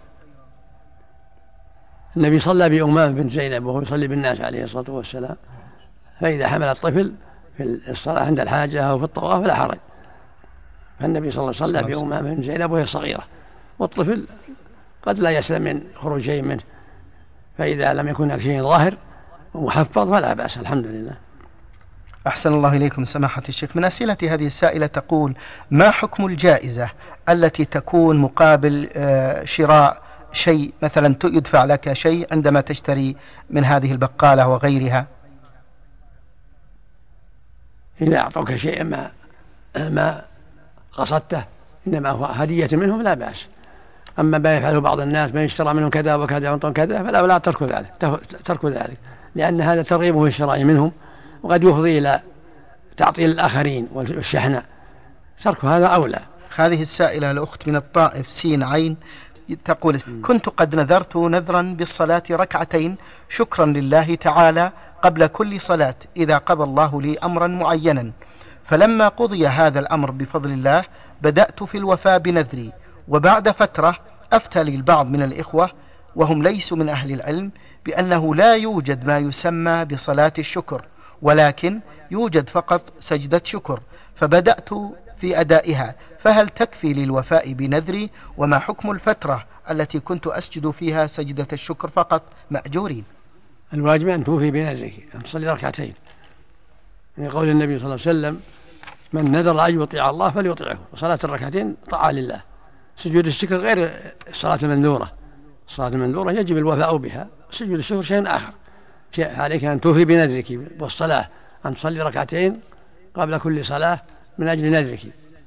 النبي صلى بأمامة بنت زينب وهو يصلي بالناس عليه الصلاة والسلام، فإذا حمل الطفل في الصلاة عند الحاجة أو في الطواف فلا حرج. فالنبي صلى الله عليه وسلم بأمامة بنت زينب وهي صغيرة، والطفل قد لا يسلم من خروج شيء منه، فإذا لم يكن هناك شيء ظاهر ومحفظ فلا بأس، الحمد لله. أحسن الله إليكم سماحة الشيخ. من أسئلة هذه السائلة تقول: ما حكم الجائزة التي تكون مقابل شراء شيء، مثلا يدفع لك شيء عندما تشتري من هذه البقالة وغيرها؟ إذا أعطوك شيئا ما قصدته إنما هو هدية منهم لا بأس. أما ما يفعله بعض الناس ما يشترى منهم كذا وكذا ويعطون كذا فلا تركوا ذلك، لأن هذا ترغيبه في الشراء منهم وقد يفضي إلى تعطيل الآخرين والشحنة، ترك هذا أولى. هذه السائلة الأخت من الطائف سين عين تقول: كنت قد نذرت نذرا بالصلاة ركعتين شكرا لله تعالى قبل كل صلاة إذا قضى الله لي أمرا معينا، فلما قضي هذا الأمر بفضل الله بدأت في الوفاء بنذري، وبعد فترة أفتى لي البعض من الإخوة وهم ليسوا من أهل العلم بأنه لا يوجد ما يسمى بصلاة الشكر، ولكن يوجد فقط سجدة شكر، فبدأت في أدائها، فهل تكفي للوفاء بنذري؟ وما حكم الفترة التي كنت أسجد فيها سجدة الشكر فقط مأجورين؟ الواجب أن توفي بنذرك، أن تصلي ركعتين، من قول النبي صلى الله عليه وسلم: من نذر أن يطيع الله فليطيعه، وصلاة الركعتين طاعة لله. سجود الشكر غير الصلاة المنذورة، الصلاة المنذورة يجب الوفاء بها، سجود الشكر شيء آخر. عليك أن توفي بنذرك، والصلاة أن تصلي ركعتين قبل كل صلاة من أجل نذرك،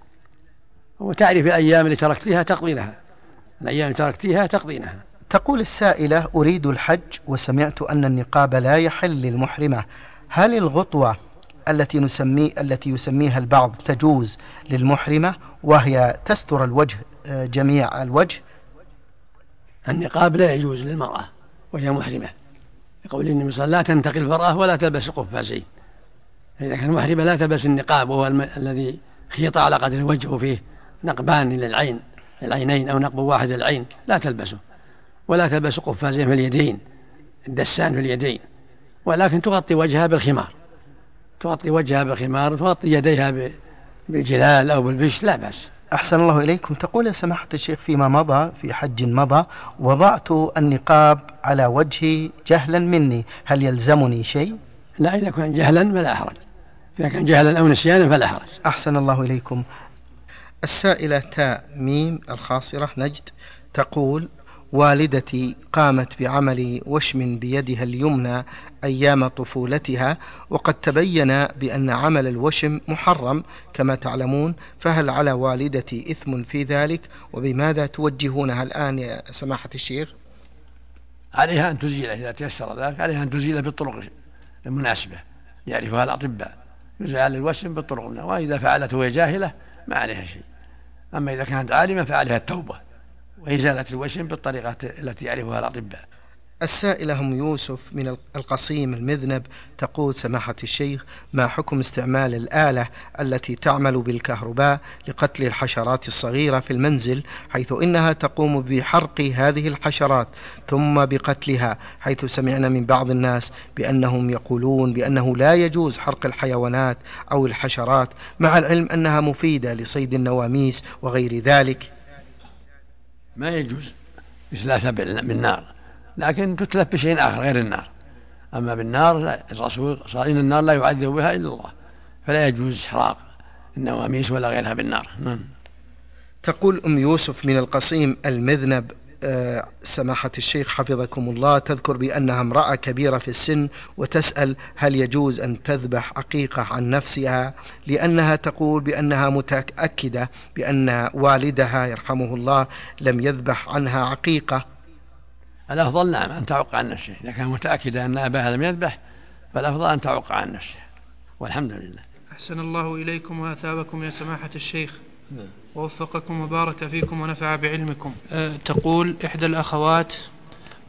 وتعرف الأيام اللي تركتها تقضينها، الأيام اللي تركتها تقضينها. تقول السائلة: أريد الحج وسمعت أن النقاب لا يحل للمحرمة، هل الغطوة التي يسميها البعض تجوز للمحرمة وهي تستر الوجه جميع الوجه؟ النقاب لا يجوز للمرأة وهي محرمة، يقول النبي صلى الله عليه وسلم: لا تنتقي المرأة ولا تلبس قفازين. إذا كان محرمة لا تلبس النقاب، وهو الذي خيط على قدر الوجه فيه نقبان للعينين أو نقب واحد للعين، لا تلبسه، ولا تلبس قفازين في اليدين، الدسان في اليدين، ولكن تغطي وجهها بالخمار، وتغطي يديها بالجلال أو بالبش، لا بأس. أحسن الله إليكم. تقول سماحة الشيخ: فيما مضى في حج مضى وضعت النقاب على وجهي جهلا مني، هل يلزمني شيء؟ لا، إذا كان جهلا فلا حرج، إذا كان جهلا أو نسيانا فلا حرج. أحسن الله إليكم. السائلة تاء ميم الخاصرة نجد تقول: والدتي قامت بعمل وشم بيدها اليمنى أيام طفولتها، وقد تبين بأن عمل الوشم محرم كما تعلمون، فهل على والدتي إثم في ذلك؟ وبماذا توجهونها الآن يا سماحة الشيخ؟ عليها أن تزيله إذا تيسر ذلك، عليها أن تزيله بالطرق المناسبة يعرفها الأطباء، يزال الوشم بالطرق المناسبة، وإذا فعلته وهي جاهلة ما عليها شيء. أما إذا كانت عالمة فعليها التوبة وإزالة الوشم بالطريقة التي يعرفها الأطباء. السائلة هم يوسف من القصيم المذنب تقول: سماحة الشيخ، ما حكم استعمال الآلة التي تعمل بالكهرباء لقتل الحشرات الصغيرة في المنزل، حيث إنها تقوم بحرق هذه الحشرات ثم بقتلها، حيث سمعنا من بعض الناس بأنهم يقولون بأنه لا يجوز حرق الحيوانات أو الحشرات، مع العلم أنها مفيدة لصيد النواميس وغير ذلك؟ ما يجوز إسلافها بالنار، لكن تتلف بشيء آخر غير النار. أما بالنار الرسول صلى إن النار لا يعذب بها إلا الله، فلا يجوز إحراق النواميس ولا غيرها بالنار. تقول يوسف من القصيم المذنب: سماحة الشيخ حفظكم الله، تذكر بأنها امرأة كبيرة في السن وتسأل: هل يجوز أن تذبح عقيقة عن نفسها، لأنها تقول بأنها متأكدة بأن والدها يرحمه الله لم يذبح عنها عقيقة؟ الأفضل نعم أن تعق عن نفسه، إذا كان متأكدة أن أباها لم يذبح فالأفضل أن تعق عن نفسه، والحمد لله. أحسن الله إليكم وأثابكم يا سماحة الشيخ، ووفقكم وبارك فيكم ونفع بعلمكم. تقول إحدى الأخوات: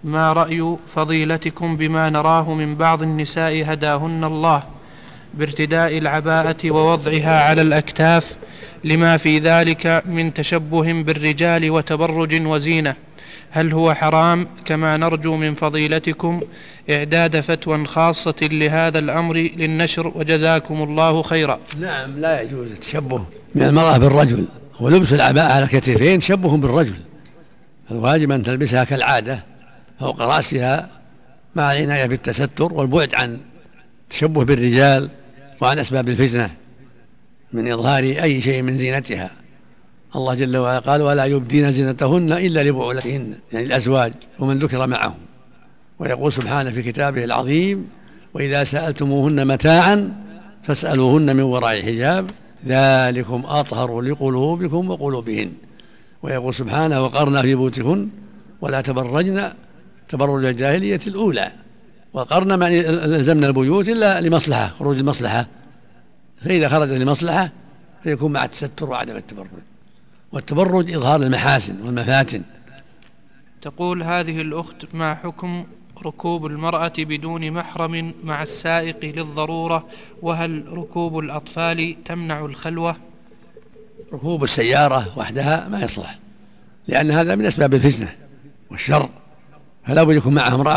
ما رأي فضيلتكم بما نراه من بعض النساء هداهن الله بارتداء العباءة ووضعها على الأكتاف لما في ذلك من تشبه بالرجال وتبرج وزينة؟ هل هو حرام كما نرجو من فضيلتكم إعداد فتوى خاصة لهذا الأمر للنشر وجزاكم الله خيرا؟ نعم، لا يجوز التشبه من المرأة بالرجل، ولبس العباءة على الكتفين تشبه بالرجل. الواجب أن تلبسها كالعادة فوق رأسها مع العناية بالتستر والبعد عن تشبه بالرجال وعن أسباب الفتنة من إظهار أي شيء من زينتها. الله جل وعلا قال: ولا يبدين زينتهن إلا لبعولتهن، يعني الأزواج ومن ذكر معهم. ويقول سبحانه في كتابه العظيم: وإذا سألتموهن متاعا فاسألوهن من وراء حجاب ذلكم أطهر لقلوبكم وقلوبهن. ويقول سبحانه: وقرنا في بيوتكن ولا تبرجن تبرج الجاهلية الأولى. وقرنا معني لزمنا البيوت إلا لمصلحة، خروج المصلحة، فإذا خرج لمصلحة فيكون مع التستر وعدم التبرج. والتبرج إظهار المحاسن والمفاتن. تقول هذه الأخت: ما حكم ركوب المرأة بدون محرم مع السائق للضرورة؟ وهل ركوب الأطفال تمنع الخلوة؟ ركوب السيارة وحدها ما يصلح، لأن هذا من أسباب الفتنة والشر، فلا بد يكون معها امرأة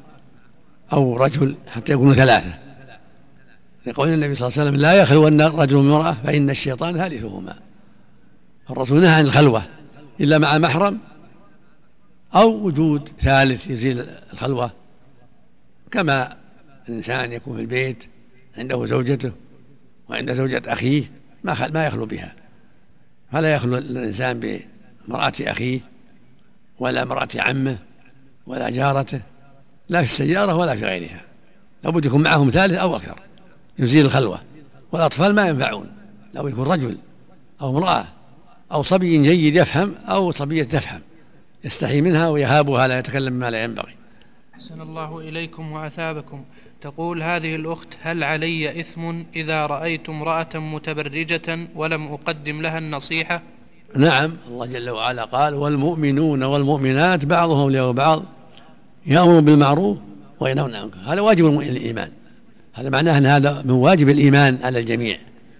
أو رجل حتى يكونوا ثلاثة. يقول النبي صلى الله عليه وسلم: لا يخلون رجل وامرأة فإن الشيطان ثالثهما. الرسول نهى عن الخلوة إلا مع محرم أو وجود ثالث يزيل الخلوة، كما الإنسان يكون في البيت عنده زوجته وعند زوجة أخيه ما يخلو بها، فلا يخلو الإنسان بامرأة أخيه ولا امرأة عمه ولا جارته، لا في السيارة ولا في غيرها، لابد يكون معهم ثالث أو أكثر يزيل الخلوة. والأطفال ما ينفعون، لو يكون رجل أو امرأة أو صبي جيد يفهم أو صبية تفهم يستحي منها ويهابها، لا يتكلم ما لا ينبغي. أحسن الله إليكم وأثابكم. تقول هذه الأخت: هل علي إثم إذا رأيت امرأة متبرجة ولم أقدم لها النصيحة؟ نعم، الله جل وعلا قال: والمؤمنون والمؤمنات بعضهم أولياء بعض يأمرون بالمعروف وينهون عن المنكر. هذا واجب الإيمان، هذا معناه أن هذا من واجب الإيمان على الجميع.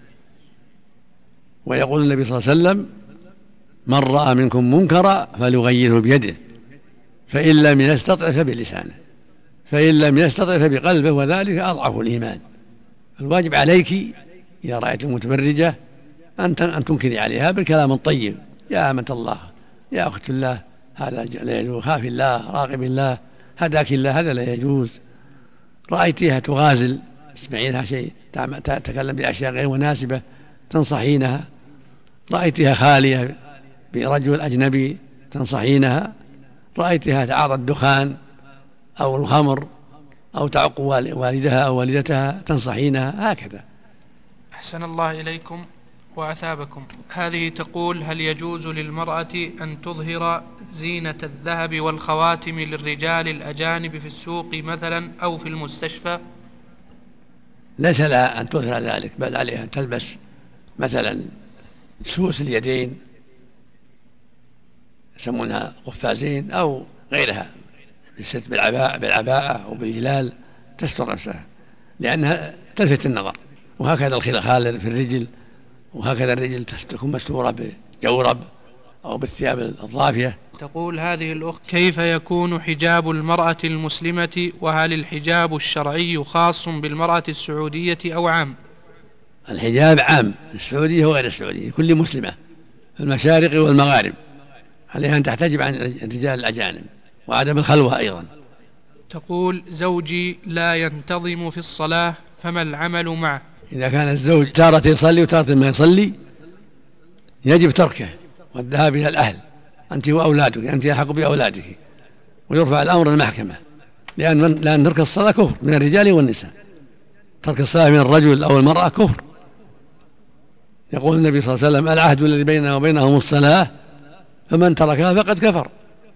ويقول النبي صلى الله عليه وسلم: من رأى منكم منكرا فليغيره بيده، فإن لم يستطع فبلسانه، فإن لم يستطع فبقلبه، وذلك أضعف الإيمان. الواجب عليك إذا رأيت المتبرجة أن تنكري عليها بالكلام الطيب: يا أمة الله، يا أخت الله، هذا لا يجوز، خاف الله، راقب الله، هداك الله، هذا لا يجوز. رأيتها تغازل، تسمعينها شيء تتكلم بأشياء غير مناسبة، تنصحينها. رأيتها خالية برجل أجنبي، تنصحينها. رأيتها تعاطى الدخان أو الخمر أو تعق والدها أو والدتها، تنصحينها، هكذا. أحسن الله إليكم وأثابكم. هذه تقول: هل يجوز للمرأة أن تظهر زينة الذهب والخواتم للرجال الأجانب في السوق مثلا أو في المستشفى؟ ليس لها أن تظهر ذلك، بل عليها أن تلبس مثلا سوس اليدين يسمونها قفازين أو غيرها، الست بالعباءة أو بالجلال تستر نفسها، لأنها تلفت النظر. وهكذا الخلخال في الرجل، وهكذا الرجل تكون مستورة بجورب أو بالثياب الضافية. تقول هذه الأخت: كيف يكون حجاب المرأة المسلمة؟ وهل الحجاب الشرعي خاص بالمرأة السعودية أو عام؟ الحجاب عام، السعودية وغير السعودية، كل مسلمة في المشارق والمغارب عليها أن تحتجب عن الرجال الأجانب، وعدم الخلوة أيضا. تقول: زوجي لا ينتظم في الصلاة، فما العمل معه؟ إذا كان الزوج تارة يصلي وتارة ما يصلي يجب تركه والذهاب إلى الأهل، أنت وأولادك، أنت أحق بأولادك، ويرفع الأمر للمحكمة، لأن ترك الصلاة كفر من الرجال والنساء. ترك الصلاة من الرجل أو المرأة كفر. يقول النبي صلى الله عليه وسلم: العهد الذي بيننا وبينهم الصلاة، فمن تركها فقد كفر.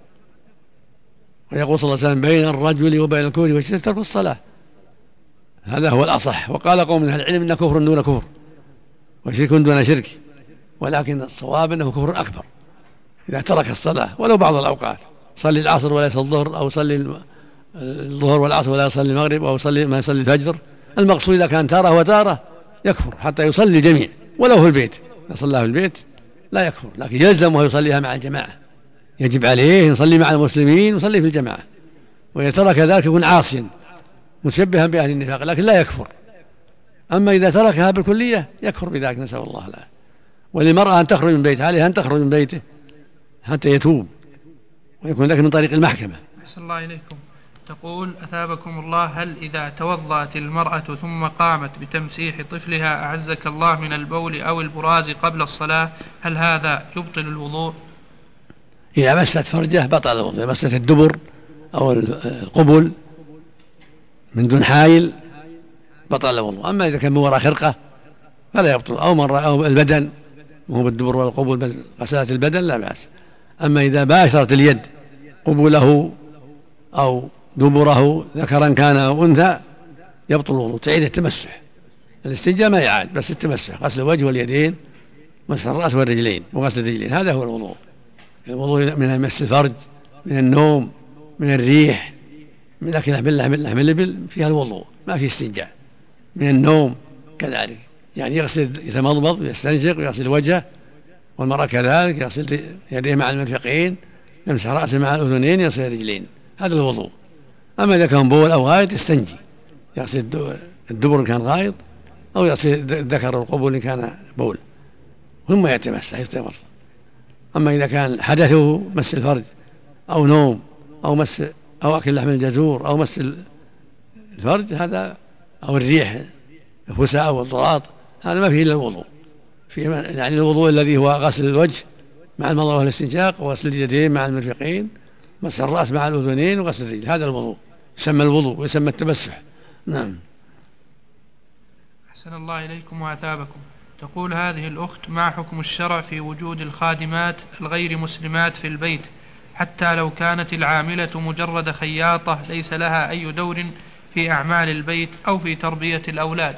ويقول صلى الله عليه وسلم: بين الرجل وبين الكفر والشرك ترك الصلاة. هذا هو الأصح. وقال قوم من أهل العلم: إن كفر دون كفر وشرك دون شرك، ولكن الصواب أنه كفر أكبر إذا ترك الصلاة ولو بعض الأوقات، صلي العصر ولا يصلي الظهر، أو صلي الظهر والعصر ولا يصلي المغرب، أو صلي ما يصلي الفجر. المقصود إذا كان تارة وتارة يكفر حتى يصلي الجميع ولو في البيت. إذا صلى في البيت لا يكفر، لكن يلزمه يصليها مع الجماعة، يجب عليه يصلي مع المسلمين ويصلي في الجماعة. وإذا ترك ذلك يكون عاصيا مشبها بأهل النفاق، لكن لا يكفر. أما إذا تركها بالكلية يكفر بذلك، نسأل الله العافية. وللمرأة أن تخرج من بيتها، عليها أن تخرج من بيته حتى يتوب، ويكون ذلك من طريق المحكمة. أحسن الله إليكم. تقول أثابكم الله: هل إذا توضأت المرأة ثم قامت بتمسيح طفلها أعزك الله من البول أو البراز قبل الصلاة، هل هذا يبطل الوضوء؟ إذا مست فرجه بطل الوضوء. إذا مست الدبر أو القبل من دون حائل بطل الوضوء. أما إذا كان من وراء خرقة فلا يبطل، أو البدن، وهو بالدبر والقبل غسالة البدن لا بأس. أما إذا باشرت اليد قبله أو دبره ذكرا كان أو أنثى يبطل الوضوء. تعيد التمسح، الاستنجاء ما يعاد، بس التمسح، غسل الوجه واليدين، مسح الرأس والرجلين وغسل الرجلين، هذا هو الوضوء. الوضوء من مس الفرج، من النوم، من الريح، من أكل لحم الإبل فيها الوضوء، ما فيه استنجاء. من النوم كذلك، يعني يغسل، يتمضمض ويستنشق ويغسل وجهه، والمرأة كذلك يغسل يديه مع المرفقين، يمسح رأسه مع الأذنين، يغسل الرجلين، هذا الوضوء. أما إذا كان بول أو غائط يستنجي، يغسل الدبر إن كان غائط، أو يغسل الذكر القبول إن كان بول، ثم يتمسح يستمر. أما إذا كان حدثه مس الفرج أو نوم أو مس أو أكل لحم الجزور أو مس الفرج هذا، أو الريح الفساء أو الضراط، هذا ما فيه إلا الوضوء. يعني الوضوء الذي هو غسل الوجه مع المضمضة والاستنشاق، وغسل اليدين مع المرفقين، مسح الرأس مع الأذنين، وغسل الرجل، هذا الوضوء يسمى الوضوء ويسمى التمسح. نعم. أحسن الله إليكم وأثابكم. تقول هذه الأخت: ما حكم الشرع في وجود الخادمات الغير مسلمات في البيت، حتى لو كانت العاملة مجرد خياطة ليس لها أي دور في أعمال البيت أو في تربية الأولاد؟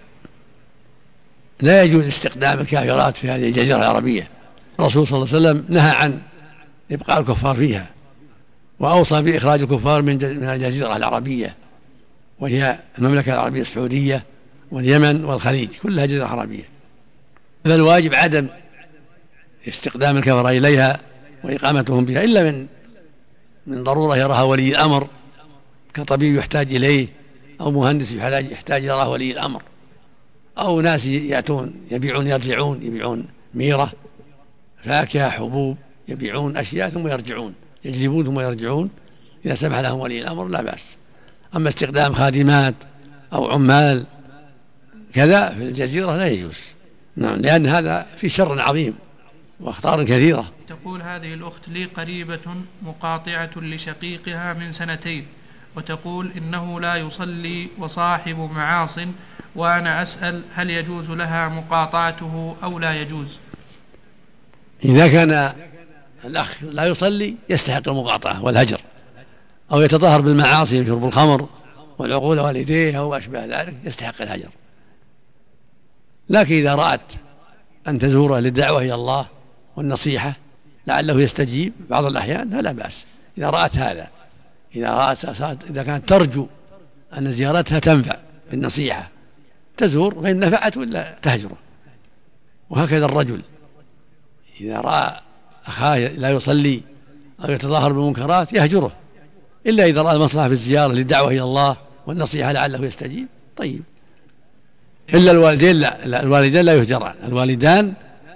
لا يجوز استخدام الكافرات في هذه الجزيرة العربية. الرسول صلى الله عليه وسلم نهى عن إبقاء الكفار فيها، وأوصى بإخراج الكفار من الجزيرة العربية، وهي المملكة العربية السعودية واليمن والخليج، كلها جزيرة عربية. فالواجب عدم استخدام الكفر إليها وإقامتهم بها إلا من ضرورة يراها ولي الأمر، كطبيب يحتاج إليه، أو مهندس يحتاج يراه ولي الأمر، أو ناس يأتون يرجعون يبيعون ميرة، فاكهة، حبوب، يبيعون أشياء ثم يرجعون، يجلبون ثم يرجعون، إذا سمح لهم ولي الأمر لا بأس. أما استخدام خادمات أو عمال كذا في الجزيرة لا يجوز. نعم، لأن هذا في شر عظيم وأخطار كثيرة. تقول هذه الأخت: لي قريبة مقاطعة لشقيقها من 2 وتقول إنه لا يصلي وصاحب معاص، وأنا أسأل هل يجوز لها مقاطعته أو لا يجوز؟ إذا كان الأخ لا يصلي يستحق المقاطعة والهجر، أو يتظاهر بالمعاصي شرب الخمر والعقول والديه أو أشبه ذلك يستحق الهجر. لكن إذا رأت أن تزوره للدعوة إلى الله والنصيحة لعله يستجيب بعض الأحيان فلا بأس. إذا رأت هذا، إذا كانت ترجو أن زيارتها تنفع بالنصيحة تزور، فإن نفعت ولا تهجره. وهكذا الرجل إذا رأى أخاه لا يصلي أو يتظاهر بالمنكرات يهجره، إلا إذا رأى المصلحة في الزيارة للدعوة إلى الله والنصيحة لعله يستجيب. طيب، إلا الوالدين لا، الوالدين لا يهجران، الوالدان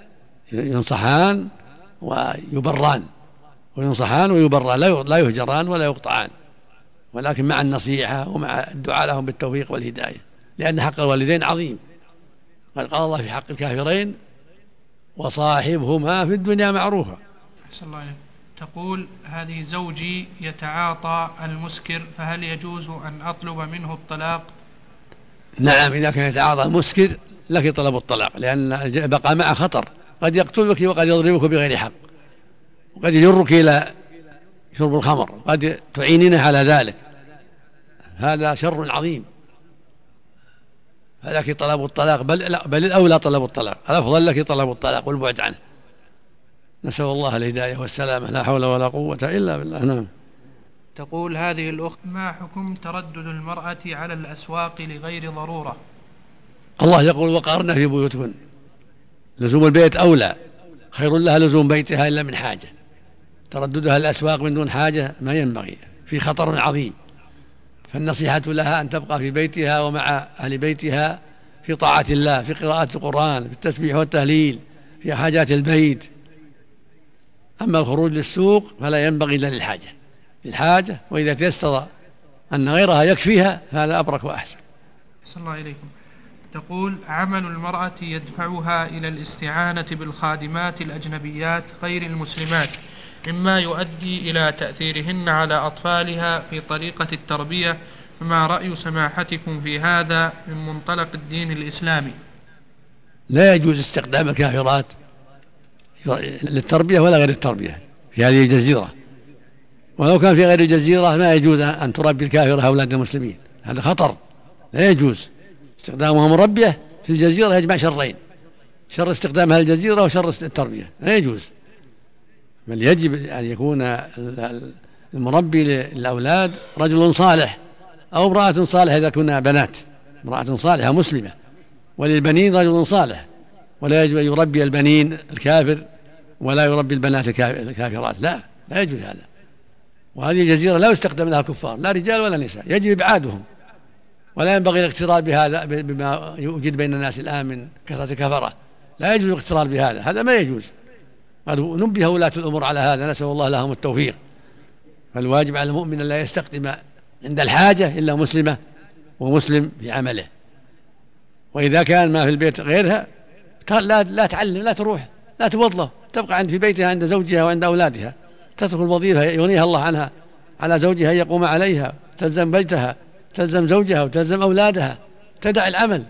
ينصحان ويبران، وينصحان ويبران، لا يهجران ولا يقطعان، ولكن مع النصيحة ومع الدعاء لهم بالتوفيق والهداية، لأن حق الوالدين عظيم. قال الله في حق الكافرين: وصاحبهما في الدنيا معروفا. أحسن الله عليك. تقول هذه: زوجي يتعاطى المسكر، فهل يجوز أن أطلب منه الطلاق؟ نعم، إذا كان يتعاطى المسكر لك طلب الطلاق، لأن البقاء معه خطر، قد يقتلك وقد يضربك بغير حق، وقد يجرك إلى شرب الخمر، وقد تعينينه على ذلك، هذا شر عظيم. فلك طلب الطلاق، بل الأولى طلب الطلاق، الأفضل لك طلب الطلاق والبعد عنه. نسأل الله الهداية والسلامة، لا حول ولا قوة إلا بالله. نعم. تقول هذه الأخت: ما حكم تردد المرأة على الأسواق لغير ضرورة؟ الله يقول: وقرن في بيوتكن. لزوم البيت أولى، خير لها لزوم بيتها إلا من حاجة. ترددها الأسواق من دون حاجة ما ينبغي، في خطر عظيم. فالنصيحة لها أن تبقى في بيتها ومع أهل بيتها في طاعة الله، في قراءة القرآن، في التسبيح والتهليل، في حاجات البيت. أما الخروج للسوق فلا ينبغي إلا للحاجة، وإذا تيسر أن غيرها يكفيها فهذا أبرك وأحسن. صلى الله عليكم. تقول: عمل المرأة يدفعها إلى الاستعانة بالخادمات الأجنبيات غير المسلمات، مما يؤدي إلى تأثيرهن على أطفالها في طريقة التربية، فما رأي سماحتكم في هذا من منطلق الدين الإسلامي؟ لا يجوز استخدام الكافرات للتربية ولا غير التربية في هذه الجزيرة، ولو كان في غير الجزيرة ما يجوز أن تربي الكافرة أولاد المسلمين، هذا خطر. لا يجوز استخدامها مربية في الجزيرة، يجمع شرين: شر استخدامها الجزيرة وشر التربية، لا يجوز. بل يجب أن يكون المربي للأولاد رجل صالح أو امرأة صالحة إذا كنا بنات، امرأة صالحة مسلمة. وللبنين رجل صالح، ولا يجب أن يربي البنين الكافر ولا يربي البنات الكافرات، لا يجوز هذا. وهذه الجزيرة لا يستخدم لها كفار، لا رجال ولا نساء، يجب إبعادهم. ولا ينبغي الاغترار بهذا بما يوجد بين الناس الآن من كثرة كفرة، لا يجوز الاغترار بهذا، هذا ما يجوز. قالوا نبه ولاة الأمور على هذا، نسأل الله لهم التوفيق. فالواجب على المؤمن لا يستخدم عند الحاجة إلا مسلمة ومسلم في عمله. وإذا كان ما في البيت غيرها لا تعلم، لا تروح، لا توظف، تبقى عند في بيتها عند زوجها وعند أولادها، تترك الوظيفة يغنيها الله عنها، على زوجها يقوم عليها، تلزم بيتها، تلزم زوجها وتلزم أولادها، تدع العمل.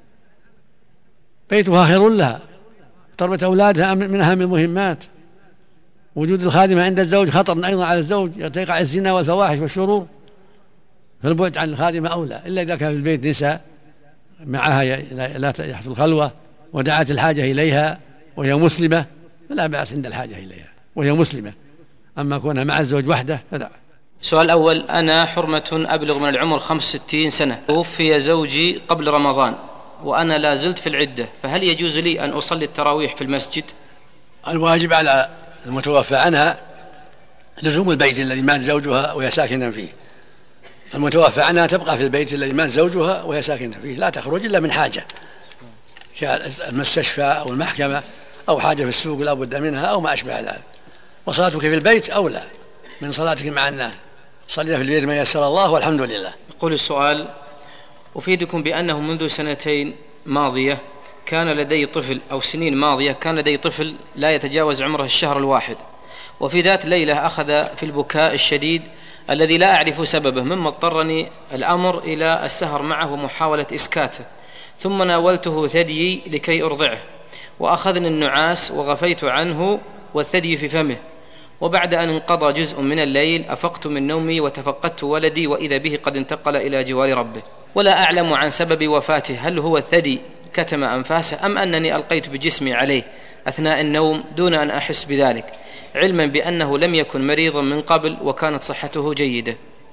بيتها خير لها، تربية أولادها من أهم المهمات. وجود الخادمة عند الزوج خطر أيضا على الزوج، يقع الزنا والفواحش والشرور. فالبعد عن الخادمة أولى، إلا إذا كان في البيت نساء معها لا يحصل خلوة ودعت الحاجة إليها وهي مسلمة فلا بأس عند الحاجة إليها وهي مسلمة. أما كونها مع الزوج وحده فلا. السؤال الأول: أنا حرمة أبلغ من العمر 65 سنة، توفي زوجي قبل رمضان وأنا لا زلت في العدة، فهل يجوز لي أن أصلي التراويح في المسجد؟ الواجب على المتوفى عنها لزوم البيت الذي مات زوجها وهي ساكنة فيه. المتوفى عنها تبقى في البيت الذي مات زوجها وهي ساكنة فيه، لا تخرج إلا من حاجة كالمستشفى أو المحكمة أو حاجة في السوق لا بد منها أو ما أشبه ذلك. وصلاتك في البيت أولى من صلاتك مع الناس، صلينا في البيت ما يسر الله والحمد لله. يقول السؤال: أفيدكم بأنه منذ سنتين ماضية كان لدي طفل، أو سنين ماضية كان لدي طفل لا يتجاوز عمره الشهر الواحد، وفي ذات ليلة أخذ في البكاء الشديد الذي لا أعرف سببه، مما اضطرني الأمر إلى السهر معه ومحاولة إسكاته، ثم ناولته ثديي لكي أرضعه، وأخذني النعاس وغفيت عنه والثدي في فمه. وبعد أن انقضى جزء من الليل أفقت من نومي وتفقدت ولدي وإذا به قد انتقل إلى جوار ربه، ولا أعلم عن سبب وفاته، هل هو الثدي كتم أنفاسه أم أنني ألقيت بجسمي عليه أثناء النوم دون أن أحس بذلك، علما بأنه لم يكن مريضا من قبل وكانت صحته جيدة.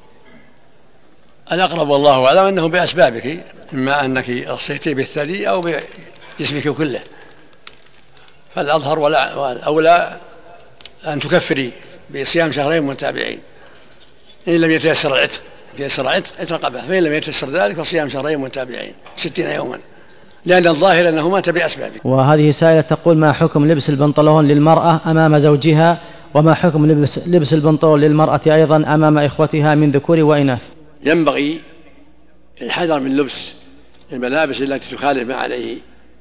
الأقرب والله أعلم أنه بأسبابك، إما أنك أصيتي بالثدي أو بجسمك كله، فالأظهر والأولى أن تكفري بصيام شهرين متتابعين إن لم يتيسر العتق، عتق رقبة، فإن لم يتيسر ذلك فصيام شهرين متتابعين 60 يوما، لأن الظاهر أنه مات بأسبابه. وهذه سائلة تقول: ما حكم لبس البنطلون للمرأة أمام زوجها، وما حكم لبس البنطلون للمرأة أيضا أمام إخوتها من ذكور وإناث؟ ينبغي الحذر من لبس الملابس التي تخالف ما عليه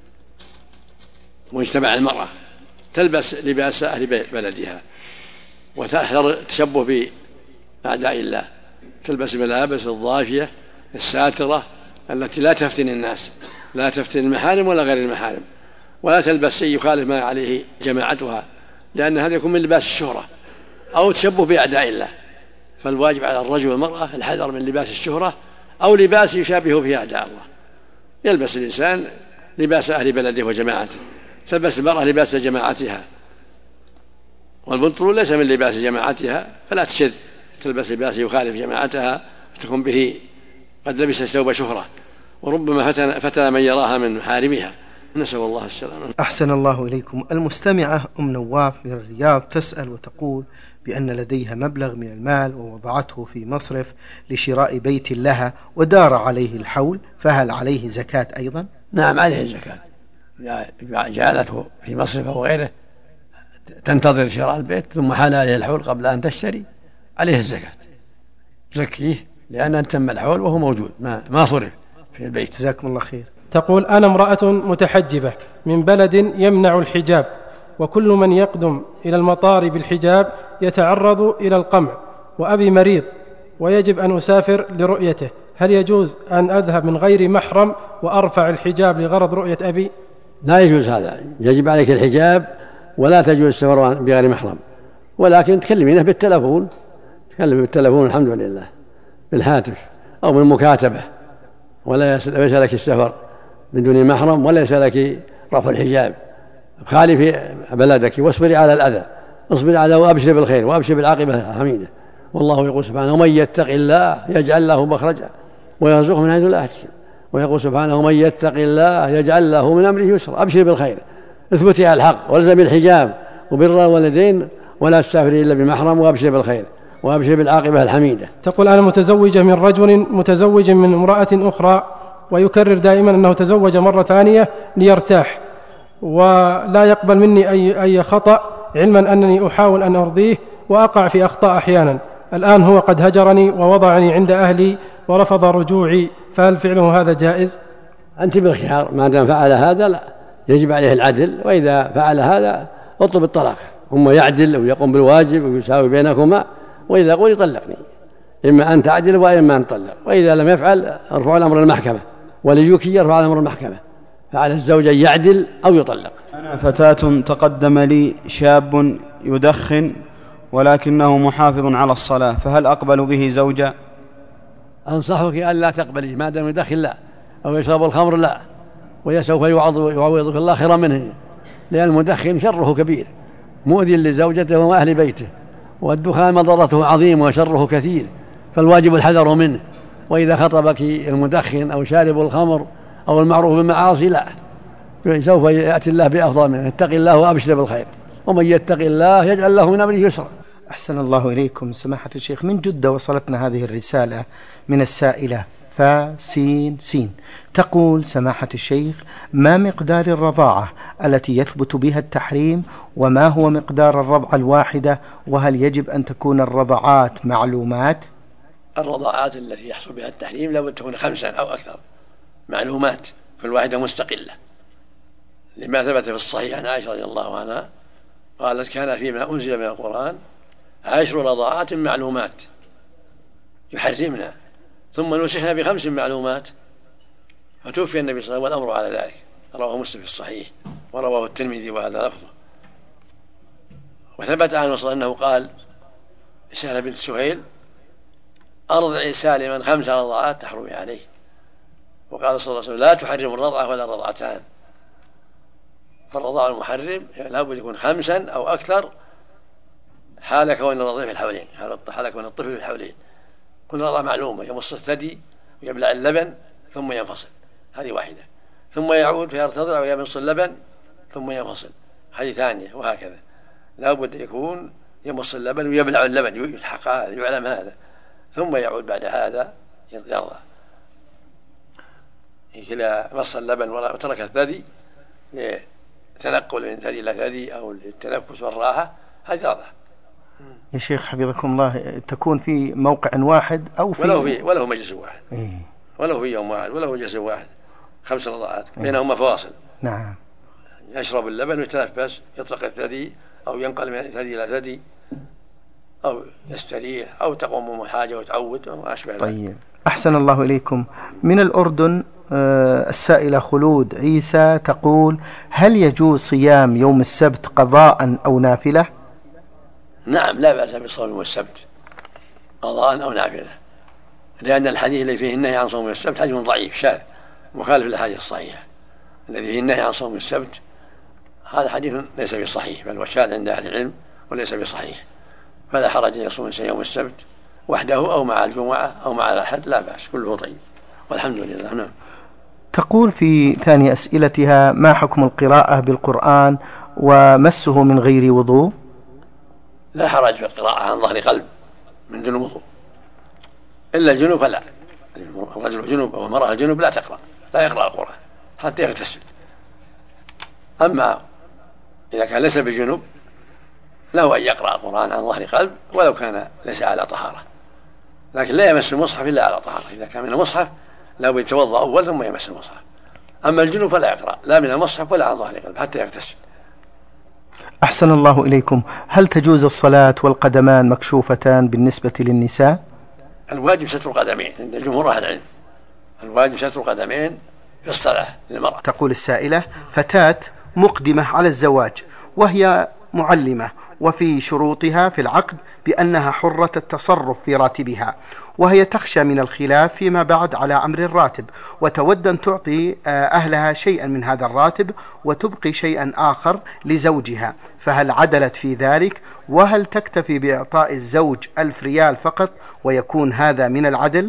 مجتمع المرأة، تلبس لباس أهل بلدها وتحذر التشبه بأعداء الله، تلبس الملابس الضافية الساترة التي لا تفتن الناس، لا تفتن المحارم ولا غير المحارم، ولا تلبس شيء يخالف ما عليه جماعتها، لأن هذا يكون من لباس الشهرة أو تشبه بأعداء الله. فالواجب على الرجل والمرأة الحذر من لباس الشهرة أو لباس يشابه به أعداء الله. يلبس الإنسان لباس أهل بلده وجماعته، تلبس المرأة لباس جماعتها والبنطلون ليس من لباس جماعتها فلا تشذ تلبس لباس يخالف جماعتها فتكون به قد لبس ثوب شهرة، وربما فتن من يراها من محارمها، نسأل الله السلامة. أحسن الله إليكم. المستمعة أم نواف من الرياض تسأل وتقول بأن لديها مبلغ من المال ووضعته في مصرف لشراء بيت لها ودار عليه الحول، فهل عليه زكاة أيضا؟ نعم عليه الزكاة، جعلته في مصرف أو غيره تنتظر شراء البيت ثم حال عليه الحول قبل أن تشتري، عليه الزكاة زكيه لأن تم الحول وهو موجود ما صرف في البيت. جزاكم الله خير. تقول أنا امرأة متحجبة من بلد يمنع الحجاب، وكل من يقدم إلى المطار بالحجاب يتعرض إلى القمع، وأبي مريض ويجب أن أسافر لرؤيته، هل يجوز أن أذهب من غير محرم وأرفع الحجاب لغرض رؤية أبي؟ لا يجوز هذا، يجب عليك الحجاب ولا تجوز السفر بغير محرم، ولكن تكلمينه بالتلفون، تكلم بالتلفون الحمد لله بالهاتف أو بالمكاتبة، وليس لك السفر من دون محرم وليس لك رفع الحجاب. خالفي بلدك واصبري على الأذى، اصبري على وأبشر بالخير وأبشر بالعاقبة الحميدة. والله يقول سبحانه ومن يتق الله يجعل له مخرجا ويرزقه من حيث لا يحتسب، ويقول سبحانه ومن يتق الله يجعل له من أمره يسرا. أبشر بالخير، اثبتي على الحق والزمي الحجاب وبر الوالدين ولا تسافري إلا بمحرم، وأبشر بالخير وأبشر بالعاقبة الحميدة. تقول أنا متزوجة من رجل متزوج من امرأة أخرى، ويكرر دائما أنه تزوج مرة ثانية ليرتاح، ولا يقبل مني أي خطأ، علما أنني أحاول أن أرضيه وأقع في أخطاء أحيانا. الآن هو قد هجرني ووضعني عند أهلي ورفض رجوعي، فهل فعله هذا جائز؟ أنت بالخيار، ما دام فعل هذا لا يجب عليه العدل، وإذا فعل هذا اطلب الطلاق، ثم يعدل ويقوم بالواجب ويساوي بينكما، وإذا يقول يطلقني، إما أن تعدل وإما أن تطلق، وإذا لم يفعل ارفع الأمر المحكمة، وليك يرفع الأمر المحكمة، فعلى الزوج أن يعدل أو يطلق. أنا فتاة تقدم لي شاب يدخن ولكنه محافظ على الصلاة، فهل أقبل به زوجا؟ أنصحك أن لا تقبلي ما دام يدخن لا، أو يشرب الخمر لا، ويسوف يعوضك الله خيرا منه، لأن المدخن شره كبير مؤذي لزوجته وأهل بيته، والدخان مضرته عظيم وشره كثير، فالواجب الحذر منه. وإذا خطبك المدخن أو شارب الخمر أو المعروف بالمعاصي لا، سوف يأتي الله بأفضل منه. اتق الله وأبشر بالخير، ومن يتق الله يجعل له من أمره يسرا. أحسن الله إليكم. سماحة الشيخ، من جدة وصلتنا هذه الرسالة من السائلة فسين تقول سماحة الشيخ ما مقدار الرضاعة التي يثبت بها التحريم، وما هو مقدار الرضعة الواحدة، وهل يجب أن تكون الرضعات معلومات؟ الرضاعات التي يحصل بها التحريم لابد تكون 5 أو أكثر معلومات، كل واحدة مستقلة، لما ثبت في الصحيح عن عائشة رضي الله عنها قالت كان فيما أنزل من القرآن 10 رضاعات معلومات يحرمنا، ثم نسخنا ب5 معلومات، فتوفي النبي صلى الله عليه وسلم والأمر على ذلك. رواه مسلم في الصحيح ورواه الترمذي وهذا لفظه. وثبت عنه صلى الله عليه وسلم أنه قال لسهلة بنت سهيل أرضعي سالما 5 رضعات تحرمي عليه، وقال صلى الله عليه وسلم لا تحرم الرضعة ولا الرضعتان، فالرضاع المحرم لابد يكون 5 أو أكثر حال كون الرضيع في الحولين، حال كون الطفل في الحولين. كل رضاعة معلومة، يمص الثدي ويبلع اللبن ثم ينفصل، هذه واحدة، ثم يعود فيرتضع ويمص اللبن ثم ينفصل، هذه ثانية، وهكذا. لابد يكون يمص اللبن ويبلع اللبن، يتحقق هذا، يعلم هذا، ثم يعود بعد هذا يرضع. إذا مص اللبن وترك الثدي لتنقل من ثدي إلى ثدي أو للتنفس والراحة، هذه رضع. يا شيخ حفظكم الله، تكون في موقع واحد أو في وله مجلس واحد، وله في يوم واحد، وله مجلس واحد، 5 رضعات بينهما فواصل. نعم. يشرب اللبن ويتنفس، يطلق الثدي أو ينقل من ثدي إلى ثدي، أو يستريح، أو تقوم من حاجة وتعود وأشبه ذلك. طيب. أحسن الله إليكم. من الأردن السائلة خلود عيسى تقول هل يجوز صيام يوم السبت قضاء أو نافلة؟ نعم، لا بأس بالصوم يوم السبت قضاء أو نافلة، لأن الحديث الذي فيه النهي عن صوم السبت حديث ضعيف شاذ مخالف للحديث الصحيح. الذي فيه النهي عن صوم السبت هذا حديث ليس بصحيح، بل وشاذ عند أهل العلم وليس بصحيح، فلا حرج أن يصوم يوم السبت وحده أو مع الجمعة أو مع الأحد، لا بأس، كله طيب والحمد لله. نعم. تقول في ثاني أسئلتها: ما حكم القراءة بالقرآن ومسه من غير وضوء؟ لا حرج في القراءة عن ظهر قلب من دون وضوء، إلا الجنوب فلا. الرجل الجنوب أو المرأة الجنوب لا تقرأ، لا يقرأ القرآن حتى يغتسل. أما إذا كان ليس بجنوب له أن يقرأ القرآن عن ظهر قلب ولو كان ليس على طهارة، لكن لا يمس المصحف إلا على طهارة. إذا كان من المصحف لا يتوضأ أول ثم يمس المصحف. أما الجنوب فلا يقرأ لا من المصحف ولا عن ظهر قلب حتى يغتسل. أحسن الله إليكم. هل تجوز الصلاة والقدمان مكشوفتان بالنسبة للنساء؟ الواجب ستر القدمين عند جمهور أهل العلم، الواجب ستر القدمين في الصلاة للمرأة. تقول السائلة: فتاة مقدمة على الزواج وهي معلمة، وفي شروطها في العقد بأنها حرة التصرف في راتبها، وهي تخشى من الخلاف فيما بعد على أمر الراتب، وتود أن تعطي أهلها شيئا من هذا الراتب وتبقي شيئا آخر لزوجها، فهل عدلت في ذلك؟ وهل تكتفي بإعطاء الزوج 1000 ريال فقط ويكون هذا من العدل؟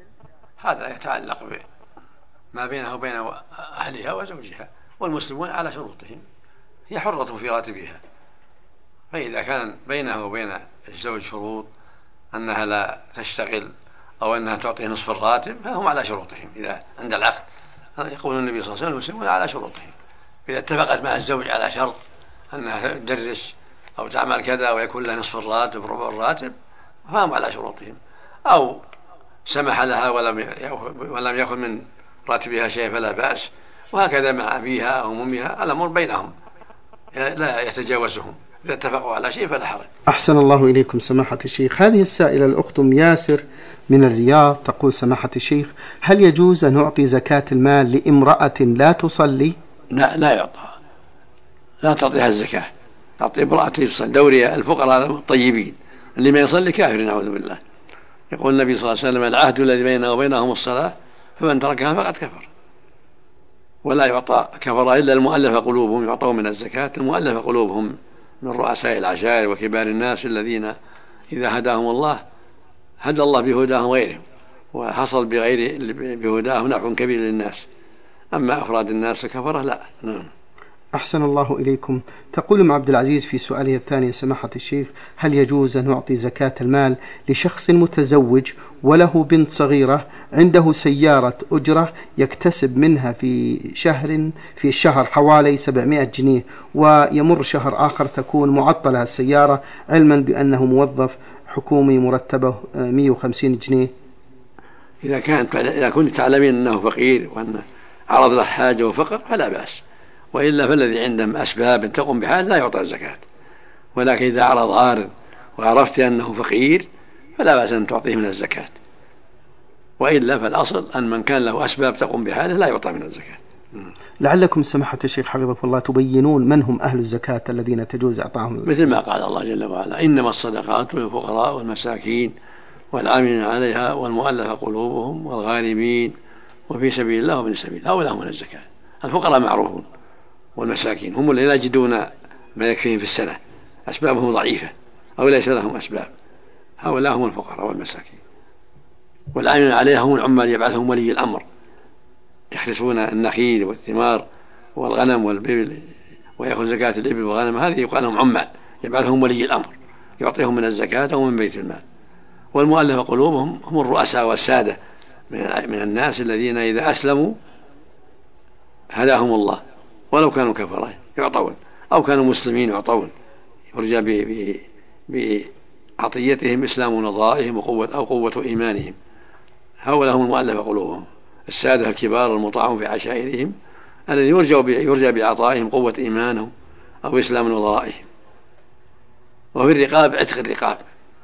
هذا يتعلق ما بينها وبين أهلها وزوجها، والمسلمون على شروطهم، هي حرة في راتبها، فإذا كان بينها وبين الزوج شروط أنها لا تشتغل أو أنها تعطيه نصف الراتب فهم على شروطهم. إذا عند العقد يقول النبي صلى الله عليه وسلم: المسلمون على شروطهم. إذا اتفقت مع الزوج على شرط أنها تدرس أو تعمل كذا ويكون لها نصف الراتب ربع الراتب فهم على شروطهم، أو سمح لها ولم يأخذ من راتبها شيء فلا بأس، وهكذا مع أبيها أو أمها، الأمر بينهم لا يتجاوزهم، إذا اتفقوا على شيء فلا حرج. أحسن الله إليكم سماحة الشيخ. هذه السائلة الأخت ياسر من الرياض تقول: سماحة الشيخ، هل يجوز أن نعطي زكاة المال لامرأة لا تصلي؟ لا يعطى، لا تعطيها الزكاة، تعطي امرأة تصلي. دوري الفقراء الطيبين اللي ما يصلي كافر نعوذ بالله. يقول النبي صلى الله عليه وسلم: العهد الذي بيننا وبينهم الصلاة فمن تركها فقد كفر. ولا يعطى كفر إلا المؤلف قلوبهم، يعطون من الزكاة المؤلف قلوبهم من رؤساء العشائر وكبار الناس الذين إذا هداهم الله هدى الله بهداهم غيرهم، وحصل بهداهم نفع كبير للناس. أما أفراد الناس الكفرة لا. نعم. أحسن الله إليكم. تقول أم عبد العزيز في سؤاله الثاني: سماحة الشيخ، هل يجوز أن نعطي زكاة المال لشخص متزوج وله بنت صغيرة عنده سيارة أجرة يكتسب منها في الشهر حوالي 700 جنيه، ويمر شهر آخر تكون معطلة السيارة، علما بأنه موظف حكومي مرتبه 150 جنيه؟ إذا كنت تعلمين أنه فقير وأن عرض له حاجة وفقر فلا بأس، وإلا فالذي عندهم أسباب تقوم بحال لا يعطى الزكاة. ولكن إذا عرض عارض وعرفت أنه فقير فلا بأس أن تعطيه من الزكاة، وإلا فالأصل أن من كان له أسباب تقوم بحاله لا يعطى من الزكاة. لعلكم سماحة الشيخ حفظكم الله تبينون من هم أهل الزكاة الذين تجوز إعطاهم، مثل ما قال الله جل وعلا: إنما الصدقات للفقراء والمساكين والعاملين عليها والمؤلف قلوبهم والغارمين وفي سبيل الله وابن السبيل، هؤلاء هم من الزكاة. الفقراء معروفون، والمساكين هم الذين لا يجدون ما يكفيهم في السنة، أسبابهم ضعيفة أو ليس لهم أسباب، هؤلاء هم الفقراء والمساكين. والعاملين عليها هم العمال يبعثهم ولي الأمر، يخلصون النخيل والثمار والغنم والبل ويأخذ زكاة الإبل والغنم، هذه يقال لهم عمال يبعثهم ولي الأمر يعطيهم من الزكاة أو من بيت المال. والمؤلف قلوبهم هم الرؤساء والسادة من الناس الذين إذا أسلموا هداهم الله، ولو كانوا كفرة يعطون أو كانوا مسلمين يعطون، يرجى بعطيتهم إسلام نظائهم وقوة إيمانهم. هؤلاء هم المؤلف قلوبهم، السادة الكبار المطاعون في عشائرهم الذي يرجى بعطائهم قوة إيمانهم أو إسلام نظائهم. وفي الرقاب عتق الرقاب،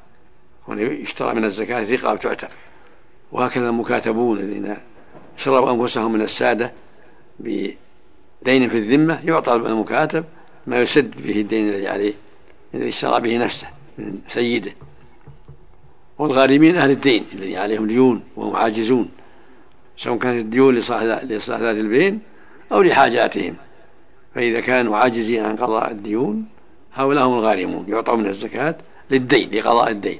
يشترى من الزكاة رقاب تعتق. وهكذا المكاتبون الذين شروا أنفسهم من السادة بدين في الذمة يعطى المكاتب ما يسد به الدين الذي عليه الذي اشترى به نفسه من سيده. والغارمين أهل الدين الذي عليهم ديون وهم عاجزون، سواء كانت الديون لإصلاح ذات البين أو لحاجاتهم، فإذا كانوا عاجزين عن قضاء الديون هؤلاء هم الغارمون، يعطون من الزكاة للدين، لقضاء الدين.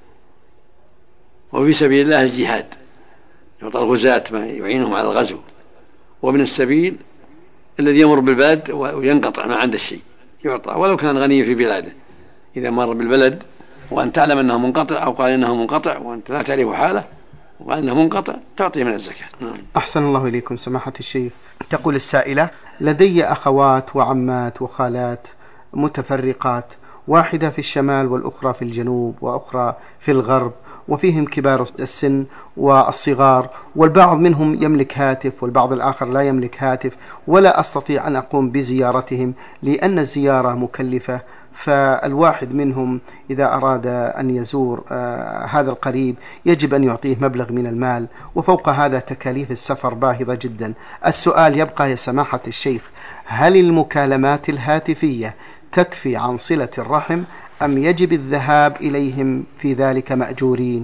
وفي سبيل الله الجهاد، يعطى الغزاة ما يعينهم على الغزو. ومن السبيل الذي يمر بالبلد وينقطع ما عنده الشيء يعطى، ولو كان غنيا في بلاده، إذا مر بالبلد وأن تعلم أنه منقطع أو قال إنه منقطع وأنت لا تعرف حاله وقال إنه منقطع تعطيه من الزكاة. أحسن الله إليكم سماحة الشيخ. تقول السائلة: لدي أخوات وعمات وخالات متفرقات، واحدة في الشمال والأخرى في الجنوب وأخرى في الغرب، وفيهم كبار السن والصغار، والبعض منهم يملك هاتف والبعض الآخر لا يملك هاتف، ولا أستطيع أن أقوم بزيارتهم لأن الزيارة مكلفة. فالواحد منهم إذا أراد أن يزور هذا القريب يجب أن يعطيه مبلغ من المال، وفوق هذا تكاليف السفر باهظة جدا. السؤال يبقى يا سماحة الشيخ: هل المكالمات الهاتفية تكفي عن صلة الرحم أم يجب الذهاب إليهم في ذلك مأجورين؟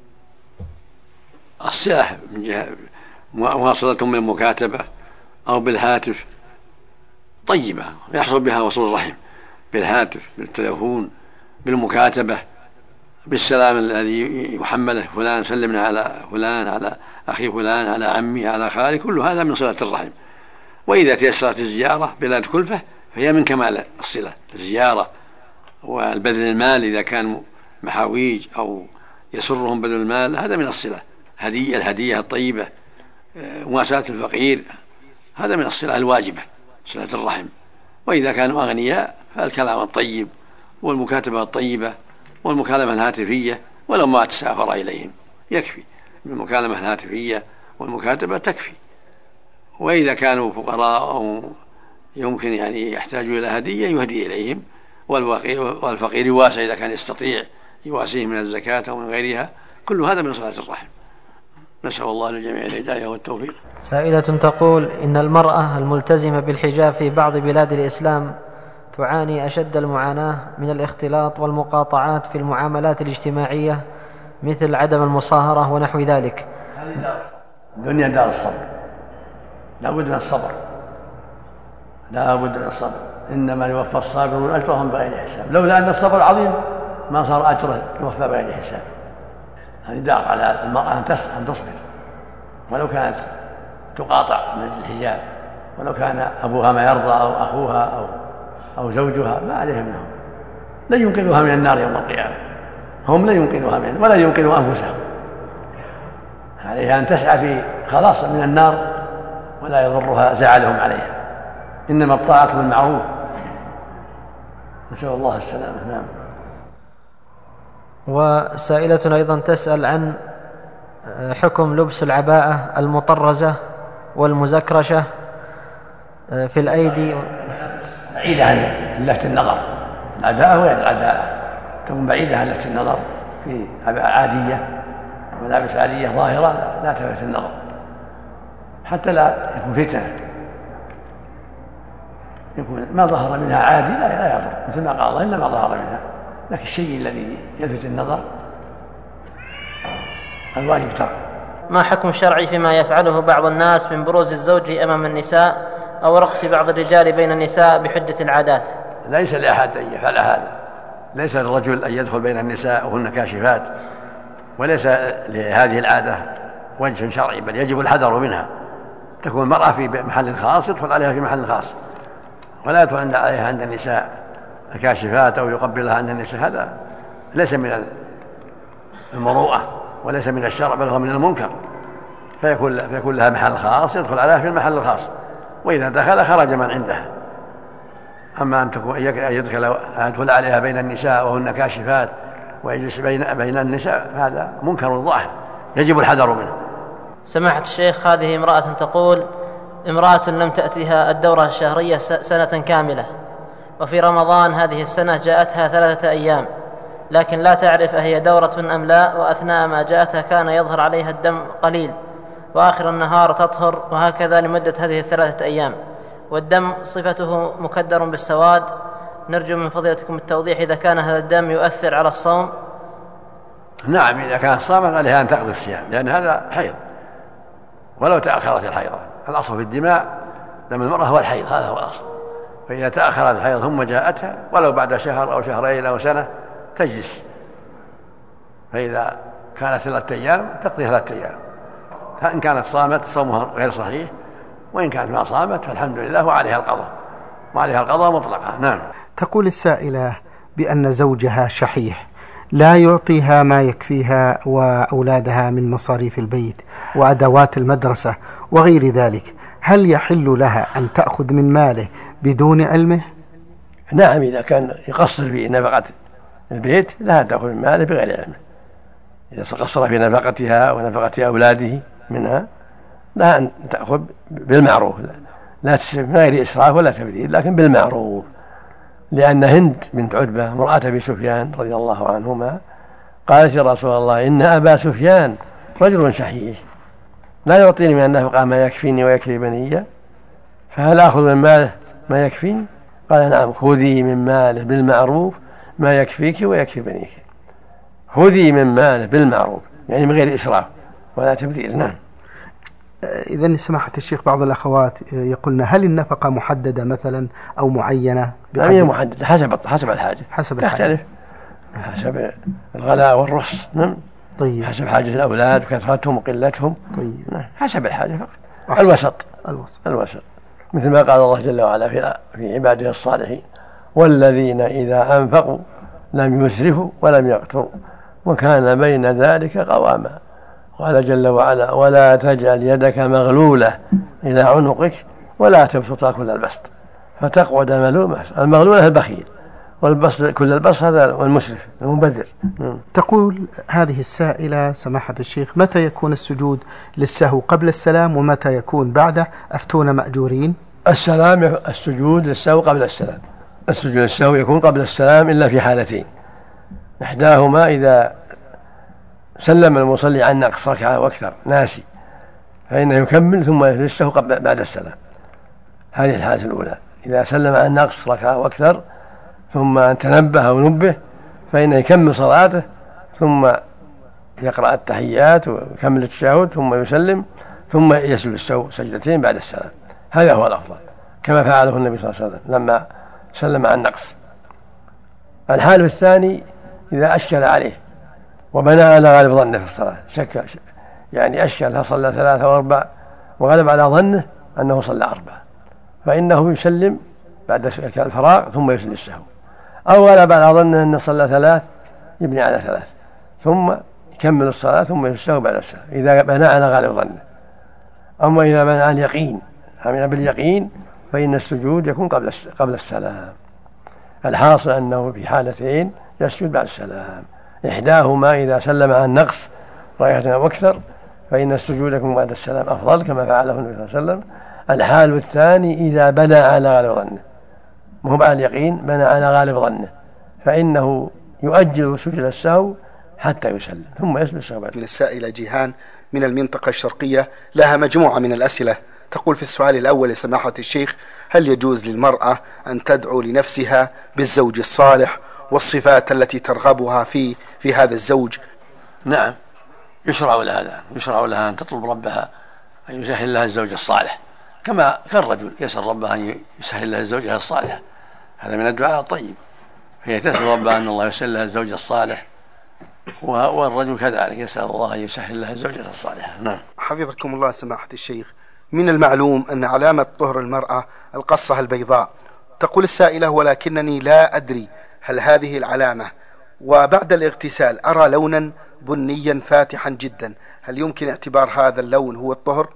الصلة من جهة مواصلة بالمكاتبة أو بالهاتف طيبة يحصل بها وصول الرحم، بالهاتف، بالتلفون، بالمكاتبة، بالسلام الذي يحمله فلان سلمنا على فلان، على أخي فلان، على عمي، على خالي، كل هذا من صلة الرحم. وإذا تيسرت الزيارة بلا كلفة فهي من كمال الصلة، الزيارة والبذل المال إذا كان محاويج أو يسرهم بذل المال، هذا من الصلة. الهدية الطيبة، مواساة الفقير، هذا من الصلة الواجبة، صلة الرحم. وإذا كانوا أغنياء فالكلام الطيب والمكاتبة الطيبة والمكالمة الهاتفية ولو ما تسافر إليهم يكفي، المكالمة الهاتفية والمكاتبة تكفي. وإذا كانوا فقراء أو يمكن يعني يحتاجوا إلى هدية يهدي إليهم، والفقير يواسى إذا كان يستطيع يواسيه من الزكاة أو من غيرها، كل هذا من صلة الرحم. نسأل الله للجميع الهداية والتوفيق. سائلة تقول: إن المرأة الملتزمة بالحجاب في بعض بلاد الإسلام تعاني أشد المعاناة من الاختلاط والمقاطعات في المعاملات الاجتماعية مثل عدم المصاهرة ونحو ذلك. الدنيا دار الصبر، لا بد من الصبر، لا بد من الصبر، إنما يوفى الصابرون أجرهم بغير حساب. لولا أن الصبر عظيم ما صار أجره يوفى بغير حساب. هذه دار على المرأة أن تصبر، ولو كانت تقاطع من أجل الحجاب، ولو كان أبوها ما يرضى أو أخوها أو زوجها، ما عليهم منهم، لن ينقذها من النار يوم القيامة، هم لن ينقذها من ولا ينقذوا أنفسهم. عليها أن تسعى في خلاص من النار ولا يضرها زعلهم عليها، إنما الطاعة بالمعروف. نسأل الله السلامة. نعم. وسائلة أيضا تسأل عن حكم لبس العباءة المطرزة والمزكرشة في الأيدي. بعيدة عن لفت النظر، العباءة وغير العباءة تكون بعيدة عن لفت النظر، في عباءة عادية ملابس عادية ظاهرة لا تلفت النظر حتى لا يكون فتنة، يكون ما ظهر منها عادي لا يضر، مثل ما قال الله إلا ما ظهر منها، لكن الشيء الذي يلفت النظر الواجب ترك. ما حكم الشرعي فيما يفعله بعض الناس من بروز الزوج أمام النساء أو رقص بعض الرجال بين النساء بحجة العادات؟ ليس لأحد أن يفعل هذا، ليس للرجل أن يدخل بين النساء وهن كاشفات، وليس لهذه العادة وجه شرعي، بل يجب الحذر منها. تكون المرأة في محل خاص يدخل عليها في محل خاص، ولا يدخل عليها عند النساء الكاشفات أو يقبلها عند النساء، هذا ليس من المروءة وليس من الشرع، بل هو من المنكر. فيكون لها محل خاص يدخل عليها في المحل الخاص، وإذا دخل خرج من عندها. أما أن يدخل عليها بين النساء وهن كاشفات ويجلس بين النساء، هذا منكر ظاهر يجب الحذر منه. سماحة الشيخ، هذه امرأة تقول: امرأة لم تأتها الدورة الشهرية سنة كاملة، وفي رمضان هذه السنة جاءتها 3 أيام، لكن لا تعرف أهي دورة أم لا، وأثناء ما جاءتها كان يظهر عليها الدم قليل، وآخر النهار تطهر، وهكذا لمدة هذه 3 أيام، والدم صفته مكدر بالسواد. نرجو من فضيلتكم التوضيح إذا كان هذا الدم يؤثر على الصوم. نعم، إذا كان صامت عليها أن تقضي الصيام، لأن هذا حيض ولو تأخرت الحيضة. الأصل في الدماء دم المرأة هو الحيض، هذا هو الأصل. فإذا تأخرت الحيض ثم جاءتها ولو بعد شهر أو شهرين أو سنة تجلس، فإذا كانت 3 أيام تقضي 3 أيام، فإن كانت صامت صومها غير صحيح، وإن كانت ما صامت فالحمد لله وعليها القضاء مطلقا. نعم. تقول السائلة بأن زوجها شحيح لا يعطيها ما يكفيها وأولادها من مصاريف البيت وأدوات المدرسة وغير ذلك، هل يحل لها أن تأخذ من ماله بدون علمه؟ نعم، إذا كان يقصر في نفقة البيت لا تأخذ من ماله بغير علمه. إذا قصر في نفقتها ونفقة أولاده منها لا أن تأخذ بالمعروف، لا من غير إسراف ولا تبذير، لكن بالمعروف. لأن هند بنت عتبة امرأة أبي سفيان رضي الله عنهما قالت يا رسول الله إن أبا سفيان رجل شحيح لا يعطيني من النفقة ما يكفيني ويكفي بني، فهل أخذ من ماله ما يكفيني؟ قال نعم، خذي من ماله بالمعروف ما يكفيك ويكفي بنيك. خذي من ماله بالمعروف يعني من غير إسراف ولا تبذير. نعم. إذن سماحة الشيخ بعض الأخوات يقولن هل النفقة محددة مثلا أو معينة؟ هي محددة حسب الحاجة، تختلف حسب الغلاء والرخص. نعم. طيب. حسب حاجة الأولاد وكثرتهم وقلتهم. طيب. نعم. حسب الحاجة فقط. الوسط مثل ما قال الله جل وعلا في عباده الصالحين والذين إذا أنفقوا لم يسرفوا ولم يقتروا وكان بين ذلك قواما. قال جل وعلا ولا تجعل يدك مغلولة إلى عنقك ولا تبسطها كل البسط فتقعد ملومة. المغلولة البخيل، والبسط كل البسط هذا والمسرف المبذر. تقول هذه السائلة سماحة الشيخ متى يكون السجود للسهو قبل السلام ومتى يكون بعده؟ أفتون مأجورين. السجود للسهو قبل السلام. السجود للسهو يكون قبل السلام إلا في حالتين، إحداهما إذا سلم المصلي عن نقص ركعة واكثر ناسي فإنه يكمل ثم يسجد للسهو بعد السلام. هذه الحالة الأولى، إذا سلم عن نقص ركعة واكثر ثم تنبه أو نبه فإنه يكمل صلاته ثم يقرأ التحيات ويكمل التشهد ثم يسلم ثم يسجد للسهو سجدتين بعد السلام. هذا هو الأفضل كما فعله النبي صلى الله عليه وسلم لما سلم عن نقص. الحال الثاني إذا أشكل عليه وبنى على غالب ظنه في الصلاة، شك يعني أشكل هل صلى 3 أو 4 وغلب على ظنه أنه صلى 4، فإنه يسلم بعد الفراغ ثم يسجد للسهو، أو غلب على ظنه أنه صلى 3 يبني على 3 ثم يكمل الصلاة ثم يسجد للسهو بعد السهو إذا بنى على غالب ظنه. أما إذا بنى على اليقين عمل باليقين فإن السجود يكون قبل السلام. الحاصل أنه في حالتين يسجد بعد السلام، إحداهما إذا سلم عن نقص ركعة أو أكثر فإن السجود يكون بعد السلام أفضل كما فعله النبي صلى الله عليه وسلم. الحال الثاني إذا بنى على غالب ظنه، مو على اليقين، بنى على غالب ظنه فإنه يؤجل سجود السهو حتى يسلم ثم يسجد السهو بعد. من السائلة جيهان من المنطقة الشرقية لها مجموعة من الأسئلة. تقول في السؤال الأول لسماحة الشيخ هل يجوز للمرأة أن تدعو لنفسها بالزوج الصالح والصفات التي ترغبها في هذا الزوج؟ نعم، يشرع لها أن تطلب ربها أن يسهل لها الزوج الصالح كما كان الرجل يسأل ربها أن يسهل لها الزوجة الصالحة، هذا من الدعاء الطيب، فهي تسأل ربها أن الله يسهل لها الزوج الصالح والرجل كذلك يسأل الله أن يسهل لها الزوجة الصالحة. نعم. حفظكم الله سماحة الشيخ، من المعلوم أن علامة طهر المرأة القصة البيضاء. تقول السائلة ولكنني لا أدري هل هذه العلامة وبعد الاغتسال أرى لونا بنيا فاتحا جدا، هل يمكن اعتبار هذا اللون هو الطهر؟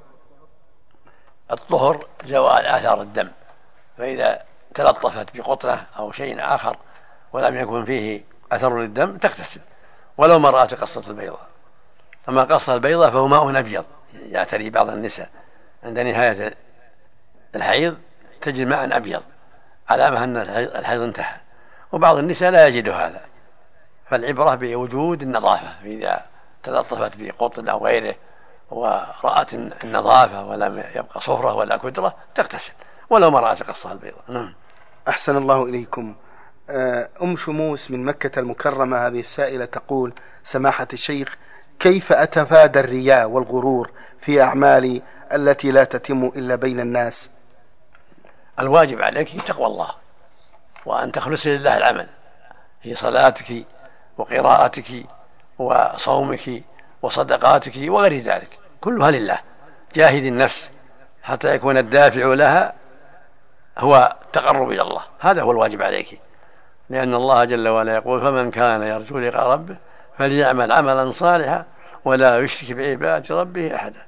الطهر زوال آثار الدم، فإذا تلطفت بقطرة أو شيء آخر ولم يكن فيه أثر للدم تغتسل ولو ما رأت قصة البيضاء. أما قصة البيضاء فهو ماء أبيض يعتري بعض النساء عند نهاية الحيض تجد ماء أبيض علامة أن الحيض انتهى، وبعض النساء لا يجد هذا، فالعبرة بوجود النظافة، إذا تلطفت بقطن أو غيره ورأت النظافة ولم يبقى صفرة ولا كدرة تغتسل ولو ما رأت قصة البيضاء. نعم. أحسن الله إليكم. أم شموس من مكة المكرمة هذه السائلة تقول سماحة الشيخ كيف أتفادى الرياء والغرور في أعمالي التي لا تتم إلا بين الناس؟ الواجب عليك تقوى الله، وأن تخلصي لله العمل في صلاتك وقراءتك وصومك وصدقاتك وغير ذلك، كلها لله. جاهد النفس حتى يكون الدافع لها هو التقرب إلى الله، هذا هو الواجب عليك، لأن الله جل وعلا يقول: فمن كان يرجو لقاء ربه فليعمل عملا صالحا ولا يشرك بعبادة ربه أحدا.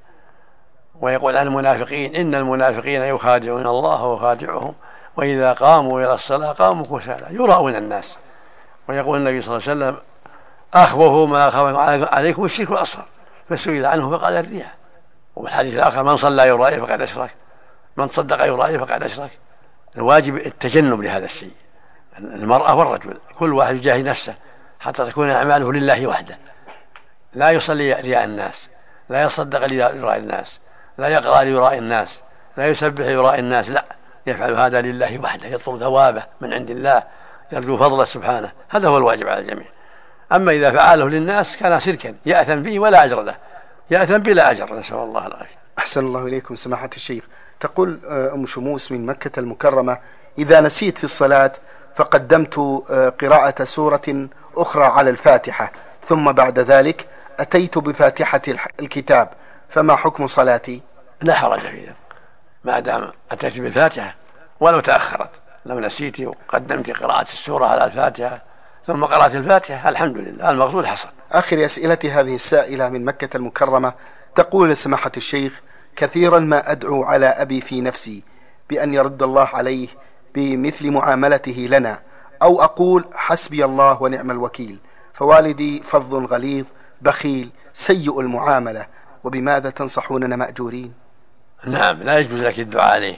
ويقول عن المنافقين: إن المنافقين يخادعون الله وخادعهم وإذا قاموا إلى الصلاة قاموا كسالى يراؤون الناس. ويقول النبي صلى الله عليه وسلم: أخوف ما أخاف عليكم الشرك الأصغر، فسئل عنه فقال: الرياء. وفي الحديث الآخر: من صلى يرائي فقد أشرك، من صدق يرائي فقد أشرك. الواجب التجنب لهذا الشيء، المرأة والرجل كل واحد يجاهد نفسه حتى تكون أعماله لله وحده، لا يصلي رياء الناس، لا يصدق ليراء الناس، لا يقرأ ليراء الناس، لا يسبح ليراء الناس، لا، يفعل هذا لله وحده، يطلب ثوابه من عند الله، يرجو فضله سبحانه. هذا هو الواجب على الجميع. أما إذا فعله للناس كان شركا يأثم به ولا أجر له، يأثم بلا أجر، نسأل الله العافية. أحسن الله إليكم سماحة الشيخ. تقول أم شموس من مكة المكرمة: إذا نسيت في الصلاة فقدمت قراءة سورة أخرى على الفاتحة، ثم بعد ذلك أتيت بفاتحة الكتاب، فما حكم صلاتي؟ لا حرج في ذلك ما دام أتيت بالفاتحة ولو تأخرت، لو نسيت وقدمت قراءة السورة على الفاتحة ثم قرأت الفاتحة الحمد لله، المقصود حصل. آخر أسئلة هذه السائلة من مكة المكرمة تقول لسماحة الشيخ: كثيرا ما أدعو على أبي في نفسي بأن يرد الله عليه بمثل معاملته لنا، أو أقول حسبي الله ونعم الوكيل، فوالدي فظ غليظ بخيل سيء المعاملة، وبماذا تنصحوننا مأجورين؟ نعم، لا يجوز لك الدعاء عليه،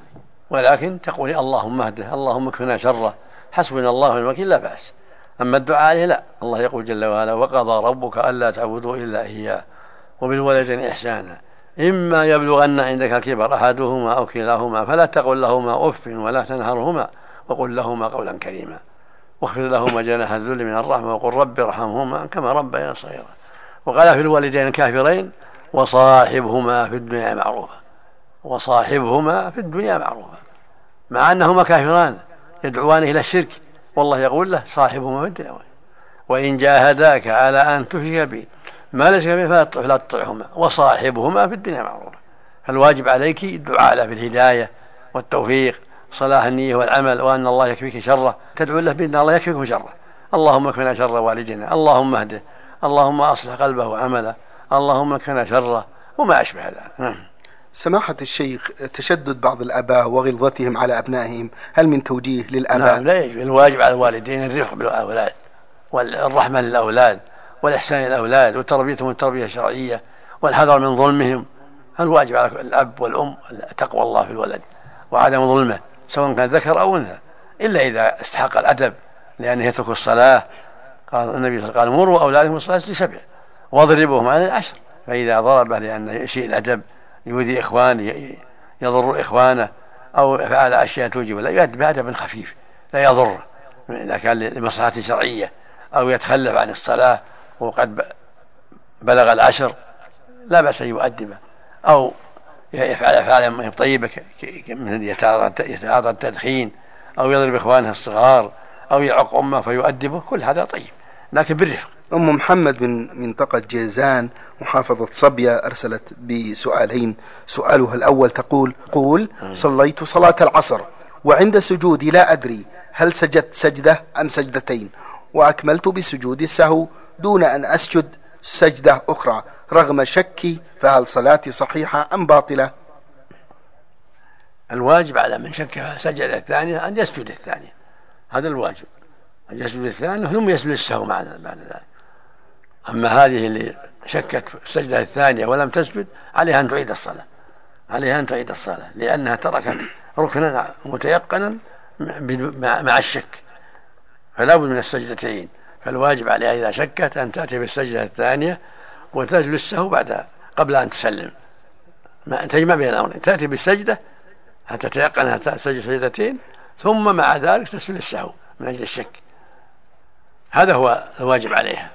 ولكن تقولي اللهم اهده، اللهم اكفنا شره، حسبنا الله ونعم الوكيل، لا بأس. أما الدعاء عليه لا، الله يقول جل وعلا: وقضى ربك ألا تعبدوا إلا إياه وبالوالدين إحسانا إما يبلغن عندك الكبر أحدهما أو كلاهما فلا تقل لهما أف ولا تنهرهما وقل لهما قولا كريما واخفض لهما جناح الذل من الرحمة وقل رب ارحمهما كما ربياني صغيرا. وقال في الوالدين الكافرين: وصاحبهما في الدنيا معروفا، وصاحبهما في الدنيا معروفا، مع أنهما كافران يدعوان إلى الشرك، والله يقول له: صاحبهما في الدنيا، وإن جاهداك على أن تشرك بي ما ليس به فلا تطعهما وصاحبهما في الدنيا معروفا. فالواجب عليك الدعاء له بالهداية والتوفيق، صلاح النية والعمل، وأن الله يكفيك شره، تدعو له بأن الله يكفيك شره. اللهم اكفنا شر والدنا، اللهم اهده، اللهم أصلح قلبه وعمله، اللهم اكفنا شره، وما أشبه ذلك. سماحة الشيخ، تشدد بعض الآباء وغلظتهم على أبنائهم، هل من توجيه للآباء؟ نعم، لا يجب. الواجب على الوالدين الرفق بالأولاد والرحمة للأولاد والإحسان للأولاد وتربيتهم التربية الشرعية والحذر من ظلمهم. الواجب على الأب والأم تقوى الله في الولد وعدم ظلمه سواء كان ذكر أو أنثى، إلا إذا استحق الأدب لأنه يترك الصلاة. قال النبي صلى الله عليه وسلم: مروا أولادكم الصلاة ل7 واضربوهم على 10. فإذا ضربه لأنه يسيء الأدب، يؤذي إخوانه، يضر إخوانه، أو فعل أشياء توجب لا يؤدب بأدب خفيف لا يضر، إذا كان لمصلحة شرعية، أو يتخلف عن الصلاة وقد بلغ 10 لا بأس أن يؤدبه، أو يفعل أفعالا طيبة من يتعاطى التدخين، أو يضرب إخوانه الصغار، أو يعق أمه فيؤدبه، كل هذا طيب لكن بالرفق. أم محمد من منطقة جيزان محافظة صبية أرسلت بسؤالين. سؤالها الأول تقول: صليت صلاة العصر وعند سجودي لا أدري هل سجدت سجدة أم سجدتين، وأكملت بسجود السهو دون أن أسجد سجدة أخرى رغم شكي، فهل صلاتي صحيحة أم باطلة؟ الواجب على من شك سجد الثانية أن يسجد الثانية، هذا الواجب، أن يسجد الثانية ثم يسجد السهو معنا بعد ذلك. أما هذه اللي شكت السجدة الثانية ولم تسجد عليها أن تعيد الصلاة، عليها أن تعيد الصلاة، لأنها تركت ركنا متيقنا مع الشك، فلا بد من السجدتين. فالواجب عليها إذا شكت أن تأتي بالسجدة الثانية وتسجد السهو قبل أن تسلم، تجمع بين الأمرين، تأتي بالسجدة حتى تيقن أنها تسجد سجدتين، ثم مع ذلك تسجد السهو من أجل الشك. هذا هو الواجب عليها،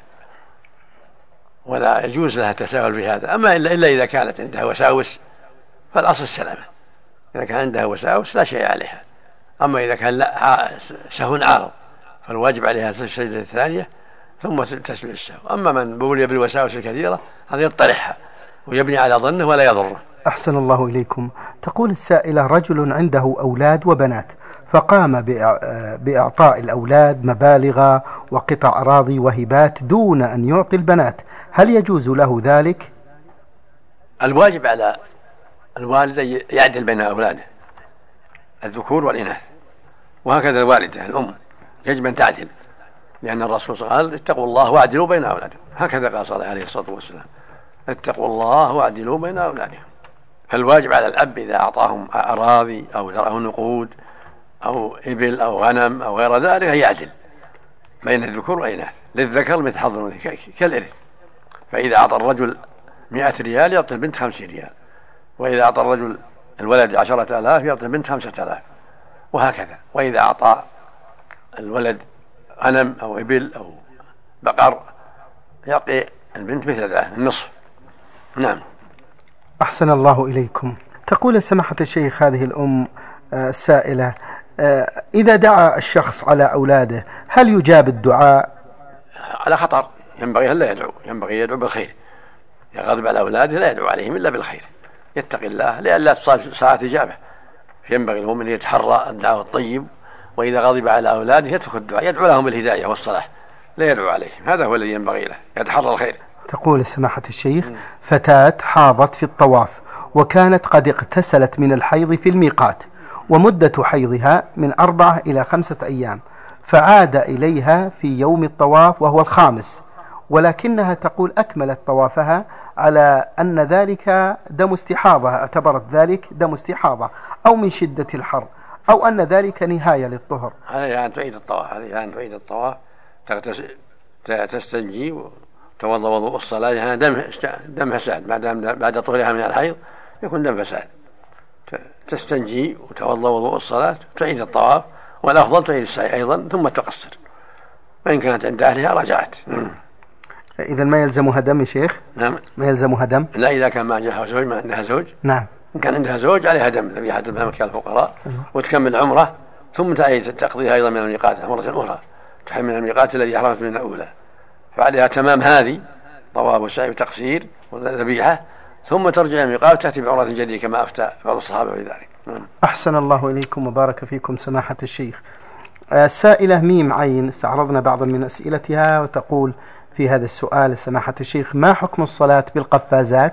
ولا يجوز لها التساهل في هذا. أما إلا إذا كانت عندها وساوس فالأصل السلامة، إذا كان عندها وساوس لا شيء عليها. أما إذا كان لا سهو عارض فالواجب عليها السجدة الثانية ثم تسجد السهو. أما من بولي بالوساوس الكثيرة هذا يطرحها ويبني على ظنه ولا يضره. أحسن الله إليكم. تقول السائلة: رجل عنده أولاد وبنات فقام بإعطاء الأولاد مبالغ وقطع أراضي وهبات دون أن يعطي البنات، هل يجوز له ذلك؟ الواجب على الوالد يعدل بين أولاده الذكور والإناث، وهكذا الوالدة الأم يجب أن تعدل، لأن الرسول قال: اتقوا الله واعدلوا بين أولادكم، هكذا قال صلى الله عليه الصلاة والسلام: اتقوا الله واعدلوا بين أولادكم. فالواجب على الأب إذا أعطاهم أراضي أو زرعهم نقود أو إبل أو غنم أو غير ذلك يعدل بين الذكور والإناث، للذكر مثل حظ الأنثيين كالإرث. فإذا أعطى الرجل 100 ريال يعطي البنت 50 ريال، وإذا أعطى الرجل الولد 10,000 يعطي البنت 5,000، وهكذا. وإذا أعطى الولد غنم أو إبل أو بقر يعطي البنت مثل ذلك النصف. نعم. أحسن الله إليكم. تقول سماحة الشيخ هذه الأم السائلة: إذا دعا الشخص على أولاده هل يجاب الدعاء؟ على خطر، ينبغي أن لا يدعو، ينبغي يدعو بالخير. يغضب على أولاده لا يدعو عليهم إلا بالخير، يتقي الله لئلا تصل ساعة إجابة. ينبغي المؤمن أن يتحرى الدعاء الطيب، وإذا غضب على أولاده يترك الدعاء، يدعو لهم بالهداية والصلاح، لا يدعو عليهم. هذا هو الذي ينبغي له، يتحرى الخير. تقول سماحة الشيخ: فتاة حاضت في الطواف وكانت قد اغتسلت من الحيض في الميقات، ومدة حيضها من 4 إلى 5 أيام، فعاد إليها في يوم الطواف وهو الخامس، ولكنها تقول أكملت طوافها على أن ذلك دم استحاضة، اعتبرت ذلك دم استحاضة أو من شدة الحر، أو أن ذلك نهاية للطهر. هذا أن تعيد الطواف، تستنجي وتوضأ وضوء الصلاة، يعني دم فساد، بعد طهرها من الحيض يكون دم فساد. تستنجي وتوضأ وضوء الصلاة، تعيد الطواف، والأفضل تعيد السعي أيضا ثم تقصر، وإن كانت عند أهلها رجعت. إذا ما يلزمها دم يا شيخ؟ نعم. ما يلزمها دم؟ لا، إذا كان معها زوج، ما عندها زوج. نعم. إن كان عندها زوج عليها دم، ذبيحة المكان الفقراء، وتكمل عمرة ثم تعيد تقضيها أيضا من الميقات مرة أخرى، تحمل من الميقات الذي أحرمت من الأولى، فعليها تمام هذه طواف وسعي وتقصير وذبيحة، ثم ترجع الميقات وتأتي بعمرة جديدة كما أفتى بعض الصحابة في ذلك. أحسن الله إليكم وبارك فيكم سماحة الشيخ. السائلة ميم عين استعرضنا بعضا من أسئلتها، وتقول في هذا السؤال: سماحة الشيخ، ما حكم الصلاة بالقفازات؟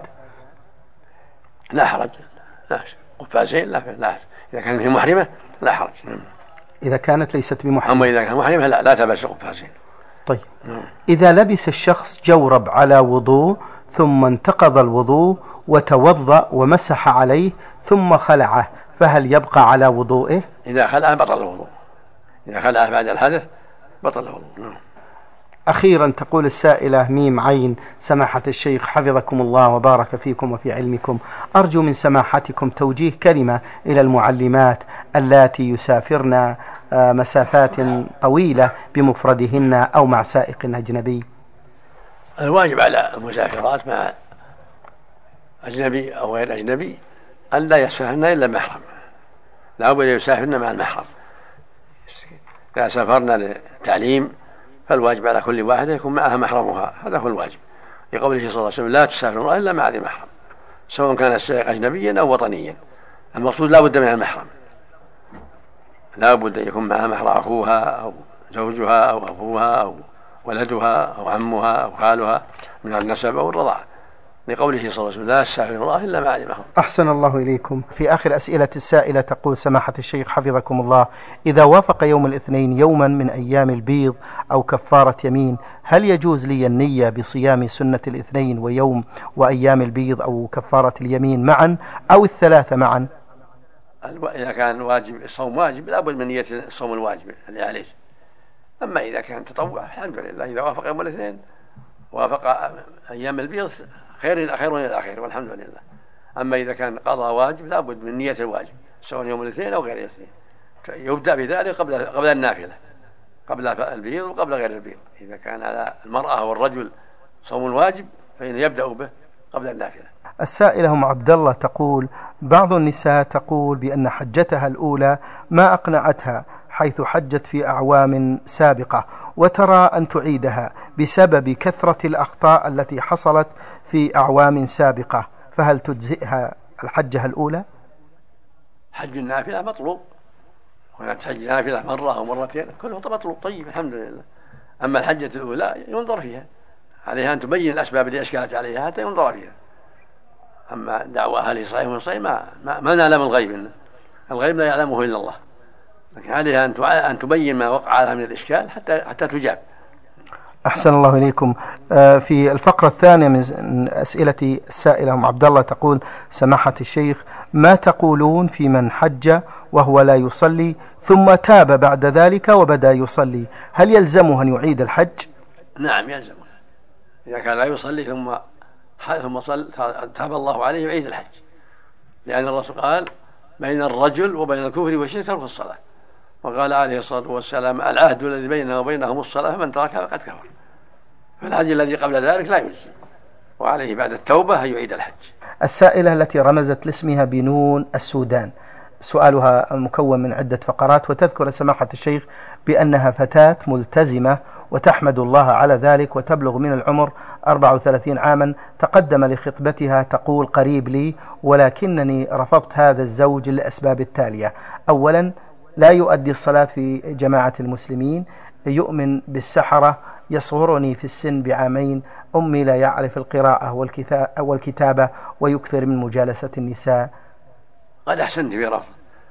لا حرج، لا قفازين لا، إذا كانت هي محرمة لا حرج. إذا كانت ليست بمحرمة. أما إذا كانت محرمة لا تلبس قفازين. طيب. إذا لبس الشخص جورب على وضوء ثم انتقض الوضوء وتوضأ ومسح عليه ثم خلعه، فهل يبقى على وضوئه؟ إذا خلعه بطل الوضوء، إذا خلعه بعد الحدث بطل الوضوء. أخيرا تقول السائلة ميم عين: سماحة الشيخ حفظكم الله وبارك فيكم وفي علمكم، أرجو من سماحتكم توجيه كلمة إلى المعلمات اللاتي يسافرن مسافات طويلة بمفردهن أو مع سائق أجنبي. الواجب على المسافرات مع أجنبي أو غير أجنبي أن لا يسافرن إلا محرم، لا بد يسافرن مع المحرم. إذا سافرنا للتعليم فالواجب على كل واحدة يكون معها محرمها، هذا هو الواجب، لقوله صلى الله عليه وسلم: لا تسافر امرأة إلا مع ذي محرم، سواء كان السائق أجنبيا أو وطنيا. المقصود لا بد من المحرم، لا بد أن يكون معها محرم أخوها أو زوجها أو أبوها أو ولدها أو عمها أو خالها من النسب أو الرضاعة، لقوله صلى الله عليه وسلم: لا تسافر امرأة إلا مع ذي محرم. أحسن الله إليكم. في آخر أسئلة السائلة تقول سماحة الشيخ حفظكم الله: إذا وافق يوم الاثنين يوما من أيام البيض أو كفارة يمين، هل يجوز لي النية بصيام سنة الاثنين ويوم وأيام البيض أو كفارة اليمين معا أو الثلاثة معا؟ إذا كان واجب الصوم واجب لا بد من نية الصوم الواجب اللي عليه. أما إذا كان تطوع الحمد لله، إذا وافق يوم الاثنين وافق أيام البيض خير إلى الأخير والحمد لله. أما إذا كان قضاء واجب لا بد من نية الواجب سواء يوم الاثنين أو غير الاثنين، يبدأ بذلك قبل النافلة، قبل البيض وقبل غير البيض. إذا كان على المرأة والرجل صوم الواجب فإنه يبدأ به قبل النافلة. السائلة أم عبد الله تقول: بعض النساء تقول بأن حجتها الأولى ما أقنعتها، حيث حجت في أعوام سابقة، وترى أن تعيدها بسبب كثرة الأخطاء التي حصلت في أعوام سابقة، فهل تجزئها الحجة الأولى؟ حج النافلة مطلوب، ولا تحج نافلة مرة أو مرتين كله مطلوب طيب الحمد لله. أما الحجة الأولى ينظر فيها، عليها أن تبين الأسباب التي أشكلت عليها حتى ينظر فيها. أما دعواها لي صحيح من صحيح ما نعلم الغيب، الغيب لا يعلمه إلا الله، لكن عليها أن تبين ما وقع لها من الإشكال حتى تجاب. أحسن الله إليكم. في الفقرة الثانية من أسئلة السائلة أم عبد الله تقول: سماحة الشيخ، ما تقولون في من حج وهو لا يصلي ثم تاب بعد ذلك وبدأ يصلي، هل يلزمه أن يعيد الحج؟ نعم يلزمه، إذا كان لا يصلي ثم تاب الله عليه يعيد الحج، لأن الرسول قال: بين الرجل وبين الكفر والشرك ترك الصلاة، وقال عليه الصلاة والسلام: العهد الذي بيننا وبينهم الصلاة فمن تركها فقد كفر. فالحج الذي قبل ذلك لا يجزي، وعليه بعد التوبة أن يعيد الحج. السائلة التي رمزت لاسمها بنون السودان، سؤالها مكون من عدة فقرات، وتذكر سماحة الشيخ بأنها فتاة ملتزمة وتحمد الله على ذلك، وتبلغ من العمر 34 عاما. تقدم لخطبتها تقول: قريب لي، ولكنني رفضت هذا الزوج للأسباب التالية: أولا، لا يؤدي الصلاة في جماعة المسلمين، يؤمن بالسحرة، يصغرني في السن بعامين، أمي لا يعرف القراءة والكتابة، ويكثر من مجالسة النساء. قد أحسنت في رفض،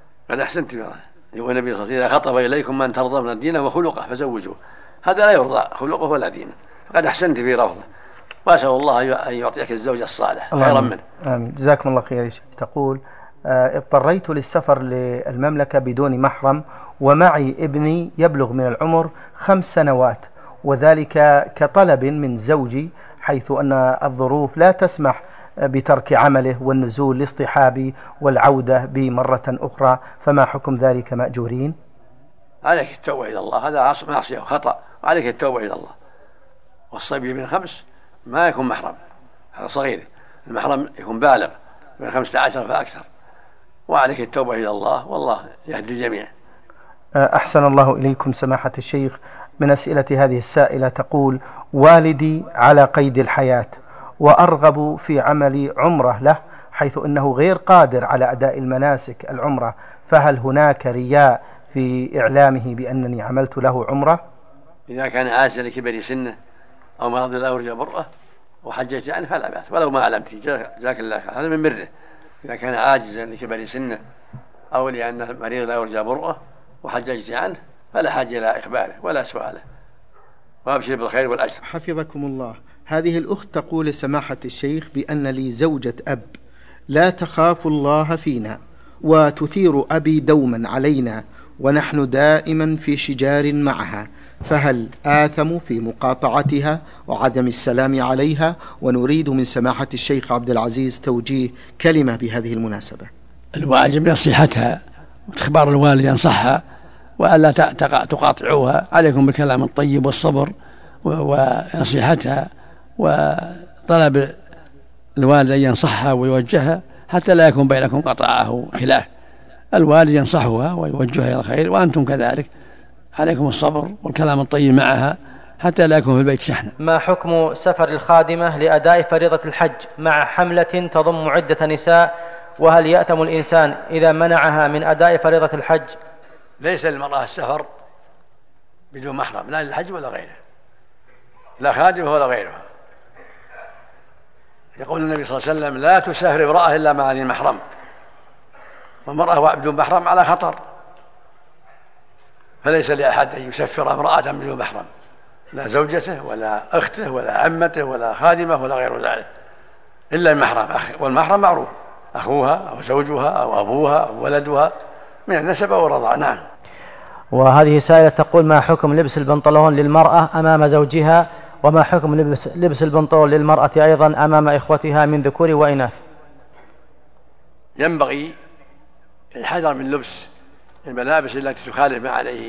يقول النبي صلى الله عليه وسلم: إذا خطب إليكم من ترضون دينه وخلقه فزوجوه. هذا لا يرضى خلقه ولا دينه، فقد أحسنت في رفضه، وأسأل الله أن يعطيك الزوج الصالح خيرا منه. آمين. جزاكم الله خير. تقول: اضطريت للسفر للمملكة بدون محرم، ومعي ابني يبلغ من العمر 5 سنوات، وذلك كطلب من زوجي، حيث أن الظروف لا تسمح بترك عمله والنزول لاصطحابي والعودة بمرة أخرى، فما حكم ذلك مأجورين؟ عليك التوبة إلى الله، هذا معصية وخطأ، وعليك التوبة إلى الله. والصبي من 5 ما يكون محرم، هذا صغير، المحرم يكون بالغ من 15 فأكثر، وعليك التوبة إلى الله، والله يهدي الجميع. أحسن الله إليكم سماحة الشيخ. من أسئلة هذه السائلة تقول: والدي على قيد الحياة، وأرغب في عمل عمرة له، حيث أنه غير قادر على أداء المناسك العمرة، فهل هناك رياء في إعلامه بأنني عملت له عمرة؟ إذا كان عاجزا لكبر سنه أو مرض لا يرجى برأه وحجيت عنه فلا بأس، ولو ما علمت، جزاك الله خير، هذا من بره. إذا كان عاجزا لكبر سنه أو لأن المريض لا يرجى برأه وحججت عنه فلا حاجة إلى إخباره ولا سؤاله، وأبشر بالخير والأجر. حفظكم الله. هذه الأخت تقول: سماحة الشيخ، بأن لي زوجة أب لا تخاف الله فينا، وتثير أبي دوما علينا، ونحن دائما في شجار معها، فهل آثم في مقاطعتها وعدم السلام عليها؟ ونريد من سماحة الشيخ عبد العزيز توجيه كلمة بهذه المناسبة. الواجب نصيحتها وإخبار الوالد ينصحها، وألا تقاطعوها، عليكم بالكلام الطيب والصبر ونصيحتها، وطلب الوالد أن ينصحها ويوجهها حتى لا يكون بينكم قطعه وخلاف. الوالد ينصحها ويوجهها إلى الخير، وأنتم كذلك عليكم الصبر والكلام الطيب معها حتى لا يكون في البيت شحنة. ما حكم سفر الخادمة لأداء فريضة الحج مع حملة تضم عدة نساء، وهل يأثم الإنسان إذا منعها من أداء فريضة الحج؟ ليس للمرأة السفر بدون محرم، لا للحج ولا غيره، لا خادمة ولا غيرها. يقول النبي صلى الله عليه وسلم: لا تسافر امرأة إلا مع ذي محرم، والمرأة بدون محرم على خطر، فليس لأحد أن يسفر امرأة بدون محرم، لا زوجته ولا أخته ولا عمته ولا خادمة ولا غير ذلك، إلا المحرم. والمحرم معروف، أخوها أو زوجها أو أبوها أو ولدها من النسب والرضاعة. نعم. وهذه سائلة تقول: ما حكم لبس البنطلون للمرأة أمام زوجها، وما حكم لبس البنطلون للمرأة أيضا أمام إخوتها من ذكور وإناث؟ ينبغي الحذر من لبس الملابس التي تخالف ما عليه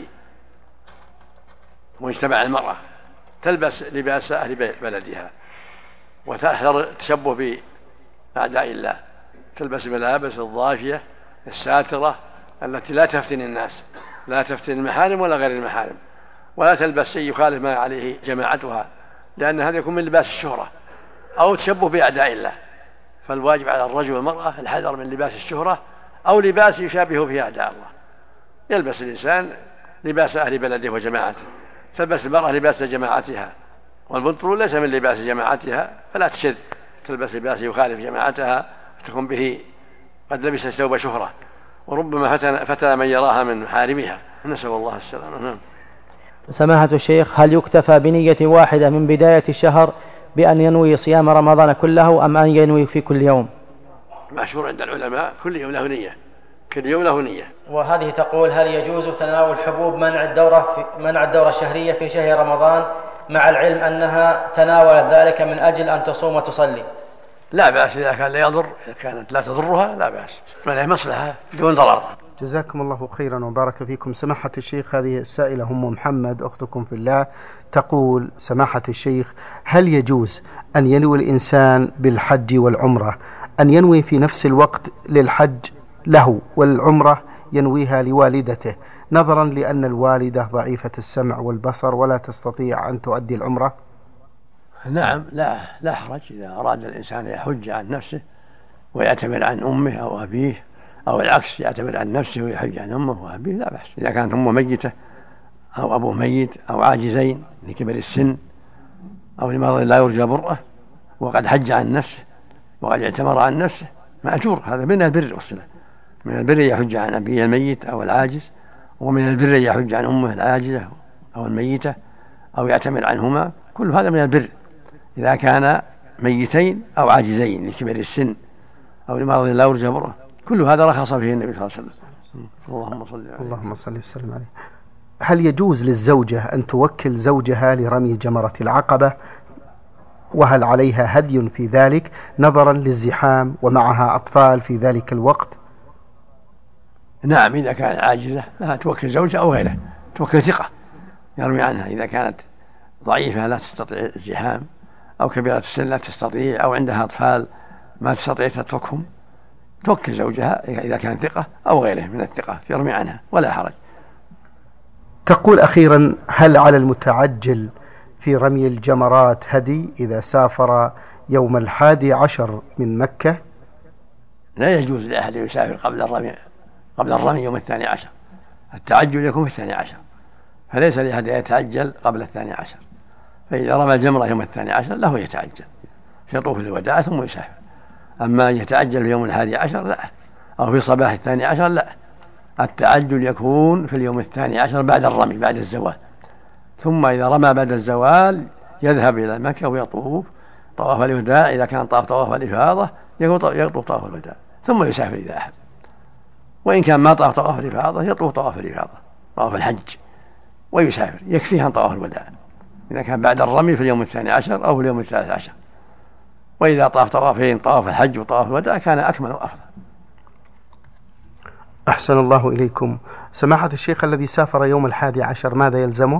مجتمع المرأة، تلبس لباس أهل بلدها، وتحذر التشبه أعداء الله، تلبس ملابس الضافية الساترة التي لا تفتن الناس، لا تفتن المحارم ولا غير المحارم، ولا تلبس شيء يخالف ما عليه جماعتها، لأن هذا يكون من لباس الشهرة أو تشبه بأعداء الله. فالواجب على الرجل والمرأة الحذر من لباس الشهرة أو لباس يشابه به أعداء الله. يلبس الإنسان لباس أهل بلده وجماعته، تلبس المرأة لباس جماعتها، والبنطلون ليس من لباس جماعتها، فلا تشذ تلبس لباس يخالف جماعتها فتكون به قد لبس ثوب شهرة، وربما فتن من يراها من محارمها، نسأل الله السلامة. سماحة الشيخ، هل يكتفى بنية واحدة من بداية الشهر بأن ينوي صيام رمضان كله أم أن ينوي في كل يوم؟ مشهور عند العلماء كل يوم له نية، كل يوم له نية. وهذه تقول: هل يجوز تناول حبوب منع الدورة الشهرية في شهر رمضان مع العلم أنها تناولت ذلك من أجل أن تصوم وتصلي؟ لا بأس إذا كان لا يضر، إذا كانت لا تضرها لا بأس، ما لها مصلحة بدون ضرر. جزاكم الله خيرا وبارك فيكم. سماحة الشيخ، هذه السائلة أم محمد أختكم في الله تقول: سماحة الشيخ، هل يجوز أن ينوي الإنسان بالحج والعمرة أن ينوي في نفس الوقت للحج له والعمرة ينويها لوالدته، نظرا لأن الوالدة ضعيفة السمع والبصر ولا تستطيع أن تؤدي العمرة؟ نعم، لا حرج إذا أراد الإنسان يحج عن نفسه ويعتمر عن أمه أو أبيه، أو العكس يعتمر عن نفسه ويحج عن أمه وأبيه، لا بأس. إذا كانت أمه ميتة أو أبوه ميت أو عاجزين لكبر السن أو لمرض لا يرجى برؤه وقد حج عن نفسه وقد اعتمر عن نفسه مأجور، هذا من البر والصلة. من البر يحج عن أبيه الميت أو العاجز، ومن البر يحج عن أمه العاجزة أو الميتة أو يعتمر عنهما، كل هذا من البر إذا كان ميتين أو عاجزين لكبر السن أو لمرض لا يرجى برؤه، كل هذا رخص فيه النبي صلى الله عليه وسلم. اللهم صل وسلم عليه. هل يجوز للزوجة أن توكل زوجها لرمي جمرة العقبة، وهل عليها هدي في ذلك نظرا للزحام ومعها أطفال في ذلك الوقت؟ نعم، إذا كانت عاجزة لا توكل زوجها أو غيره، توكل ثقة يرمي عنها. إذا كانت ضعيفة لا تستطيع الزحام أو كبيرة السن لا تستطيع أو عندها أطفال ما تستطيع تتركهم، توكل زوجها إذا كان ثقة أو غيره من الثقة يرمي عنها ولا حرج. تقول أخيرا: هل على المتعجل في رمي الجمرات هدي إذا سافر يوم 11 من مكة؟ لا يجوز لأحد يسافر قبل الرمي يوم 12، التعجل يكون في 12، فليس لأحد يتعجل قبل 12. فإذا رمى الجمرة يوم 12 له يتعجل في طوف الوداع ثم يسافر. أما يتعجل في يوم 11 لا، أو في صباح 12 لا، التعجل يكون في اليوم 12 بعد الرمي بعد الزوال، ثم إذا رمى بعد الزوال يذهب إلى مكة ويطوف طواف الوداع. إذا كان طواف الإفاضة يطوف طواف الوداع ثم يسافر إذا أحب، وإن كان ما طواف الإفاضة يطوف طواف الإفاضة طواف الحج ويسافر، يكفيه عن طواف الوداع إذا كان بعد الرمي في اليوم 12 أو في اليوم 13. وإذا طاف طوافين طواف الحج وطواف الوداع كان أكمل وأفضل. أحسن الله إليكم. سماحة الشيخ، الذي سافر يوم 11 ماذا يلزمه؟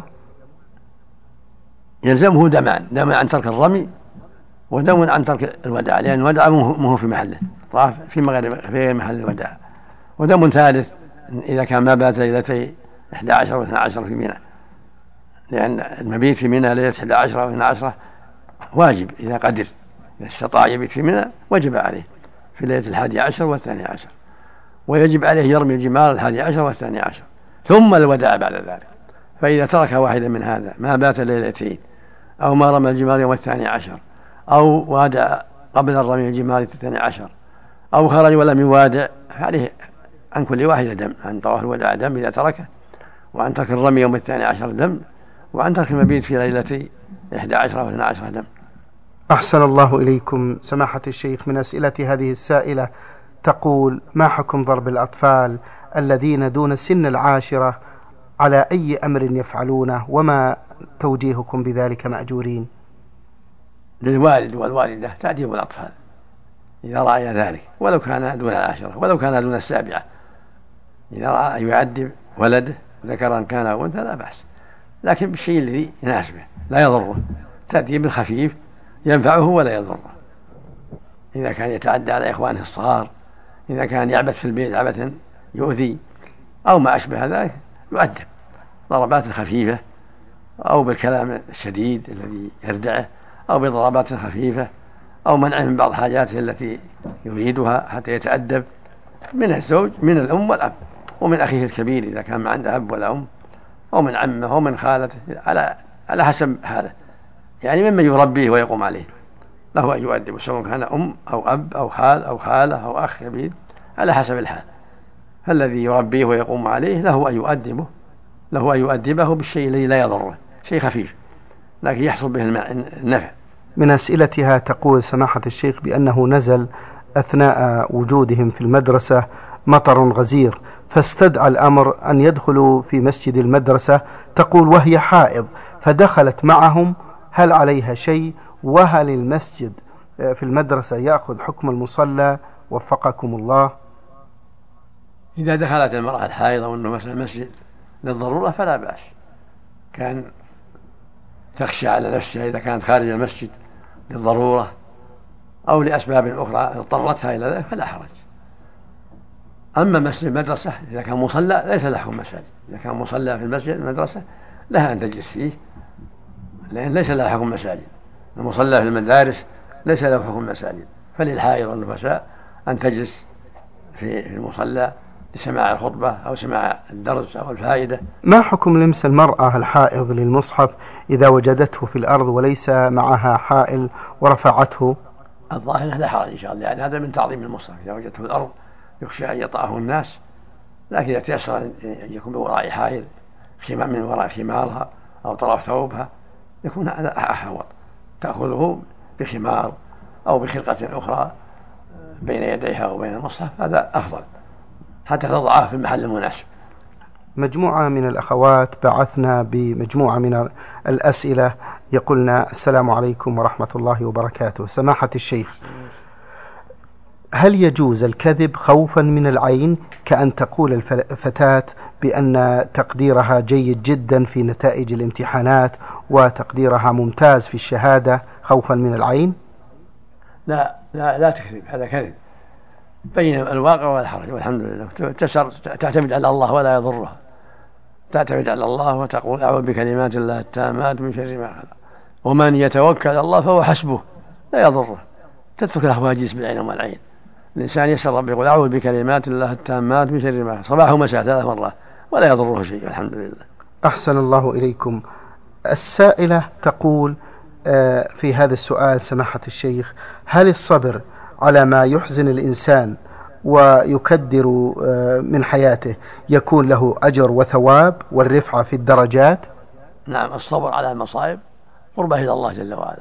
يلزمه دم عن ترك الرمي ودم عن ترك الوداع، لأن الوداع مو في محله، طاف في محل الوداع. ودم ثالث إذا كان ما بات ليلتي 11 و12 في منى، لأن المبيت في منى ليلة 11 و12 واجب إذا قدر، إذا استطاع يبيت في منى وجب عليه في ليلة 11 و12، ويجب عليه يرمي الجمار 11 و12 ثم الوداع بعد ذلك. فإذا ترك واحدا من هذا ما بات ليلتين أو ما رمى الجمار يوم 12 أو وادع قبل الرمي الجمار 12 أو خرج ولم يوادع، فعليه عن كل واحد دم، عن طواف الوداع دم إذا تركه، وعن ترك الرمي يوم 12 دم، وعن ترك المبيت في ليلة 11 و12 دم. أحسن الله إليكم. سماحة الشيخ، من أسئلة هذه السائلة تقول: ما حكم ضرب الأطفال الذين دون سن 10 على أي أمر يفعلونه، وما توجيهكم بذلك مأجورين؟ للوالد والوالدة تأديب الأطفال إذا رأي ذلك، ولو كان دون 10 ولو كان دون 7، إذا رأى يعذب ولده ذكرا كان أو أنثى لا بأس، لكن بالشيء الذي يناسبه لا يضره، تأديب خفيف ينفعه ولا يضره. إذا كان يتعدى على إخوانه الصغار، إذا كان يعبث في البيت عبثا يؤذي أو ما أشبه ذلك يؤدب ضربات خفيفة، أو بالكلام الشديد الذي يردعه، أو بضربات خفيفة، أو منعه من بعض حاجاته التي يريدها حتى يتأدب، من الزوج، من الأم والأب، ومن أخيه الكبير إذا كان ما عنده أب ولا أم، أو من عمه أو من خالته، على حسب حاله، يعني ممن يربيه ويقوم عليه له أن يؤدب، سواء كان أم أو أب أو خال أو خالة أو أخ كبير، على حسب الحال. فالذي يربيه ويقوم عليه له أن يؤدبه بالشيء الذي لا يضره، شيء خفيف لكن يحصل به النفع. من أسئلتها تقول سماحة الشيخ بأنه نزل أثناء وجودهم في المدرسة مطر غزير، فاستدعى الأمر أن يدخلوا في مسجد المدرسة، تقول وهي حائض، فدخلت معهم، هل عليها شيء؟ وهل المسجد في المدرسة يأخذ حكم المصلى؟ وفقكم الله. إذا دخلت المرأة الحائضة وأنه مثلا مسجد للضرورة فلا بأس، كان تخشى على نفسها إذا كانت خارج المسجد للضرورة أو لأسباب أخرى اضطرتها إلى ذلك فلا حرج. أما مسجد المدرسة إذا كان مصلى ليس له حكم مساجد، إذا كان مصلى في المسجد المدرسة لها أن تجلس فيه، لأن ليس له حكم مساجد. المصلى في المدارس ليس له حكم مساجد، فللحائض والنفساء أن تجلس في المصلى لسماع الخطبة أو سماع الدرس أو الفائدة. ما حكم لمس المرأة الحائض للمصحف إذا وجدته في الأرض وليس معها حائل ورفعته؟ الظاهر لا حرج إن شاء الله، يعني هذا من تعظيم المصحف، إذا وجدته في الأرض يخشى أن يطأه الناس، لكن إذا تيسر أن يكون بوراء حائل من وراء خمارها أو طرف ثوبها يكون هذا أحوط، تأخذه بخمار أو بخرقة أخرى بين يديها وبين المصحف، هذا أفضل حتى تضعه في المحل المناسب. مجموعة من الأخوات بعثنا بمجموعة من الأسئلة، يقولنا السلام عليكم ورحمة الله وبركاته. سماحة الشيخ، هل يجوز الكذب خوفا من العين، كأن تقول الفتاة بأن تقديرها جيد جدا في نتائج الامتحانات وتقديرها ممتاز في الشهادة خوفا من العين؟ لا تكذب، هذا كذب بين الواقع ولا حرج، والحمد لله. تعتمد على الله ولا يضرها، تعتمد على الله وتقول أعوذ بكلمات الله التامات من شر ما خلق، ومن يتوكل على الله فهو حسبه لا يضره. تترك الهواجس بالعين والعين، الإنسان يسأل ربه يقول أعوذ بكلمات الله التامات من شر ما خلق صباح ومساء 3 مرات ولا يضره شيء، الحمد لله. أحسن الله إليكم. السائلة تقول في هذا السؤال سماحة الشيخ، هل الصبر على ما يحزن الإنسان ويكدر من حياته يكون له أجر وثواب والرفعة في الدرجات؟ نعم، الصبر على المصائب قربة إلى الله جل وعلا.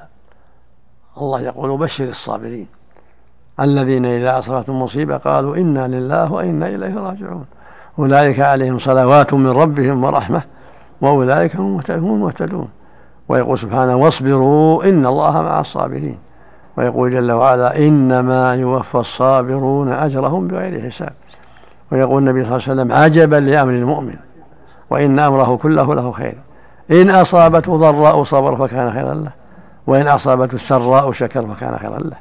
الله يقول بشر الصابرين الذين إذا أصابتهم مصيبة قالوا إنا لله وإنا إليه راجعون أولئك عليهم صلوات من ربهم ورحمة وأولئك هم المهتدون. ويقول سبحانه واصبروا إن الله مع الصابرين. ويقول جل وعلا إنما يوفى الصابرون أجرهم بغير حساب. ويقول النبي صلى الله عليه وسلم عجبا لأمر المؤمن وإن أمره كله له خير، إن أصابته ضراء صبر فكان خيرا له، وإن أصابته السراء شكر فكان خيرا له.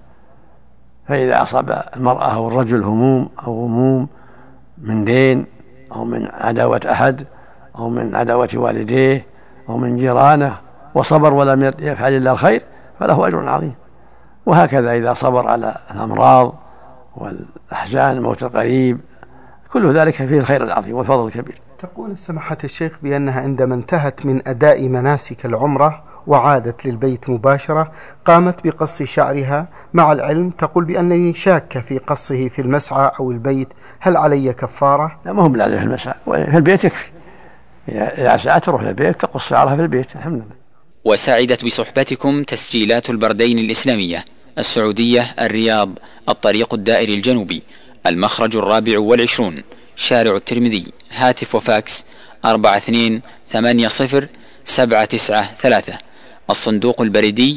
فإذا أصاب المرأة أو الرجل هموم أو غموم من دين أو من عداوة أحد أو من عداوة والديه أو من جيرانه وصبر ولم يفعل إلا الخير فله أجر عظيم. وهكذا إذا صبر على الأمراض والأحزان الموت القريب كل ذلك فيه الخير العظيم والفضل الكبير. تقول سماحة الشيخ بأنها عندما انتهت من أداء مناسك العمرة وعادت للبيت مباشرة قامت بقص شعرها، مع العلم تقول بأنني شاكة في قصه في المسعى أو البيت، هل علي كفارة؟ لا، ما هو بلازم في المسعى، في البيت يكفي. إذا ساعات تروح للبيت تقص شعرها في البيت، الحمد لله. وسعدت بصحبتكم تسجيلات البردين الإسلامية، السعودية، الرياض، الطريق الدائري الجنوبي، المخرج 24، شارع الترمذي، هاتف وفاكس 42807993، الصندوق البريدي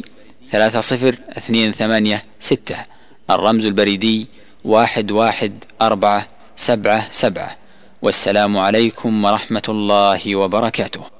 30286، الرمز البريدي 11477. والسلام عليكم ورحمة الله وبركاته.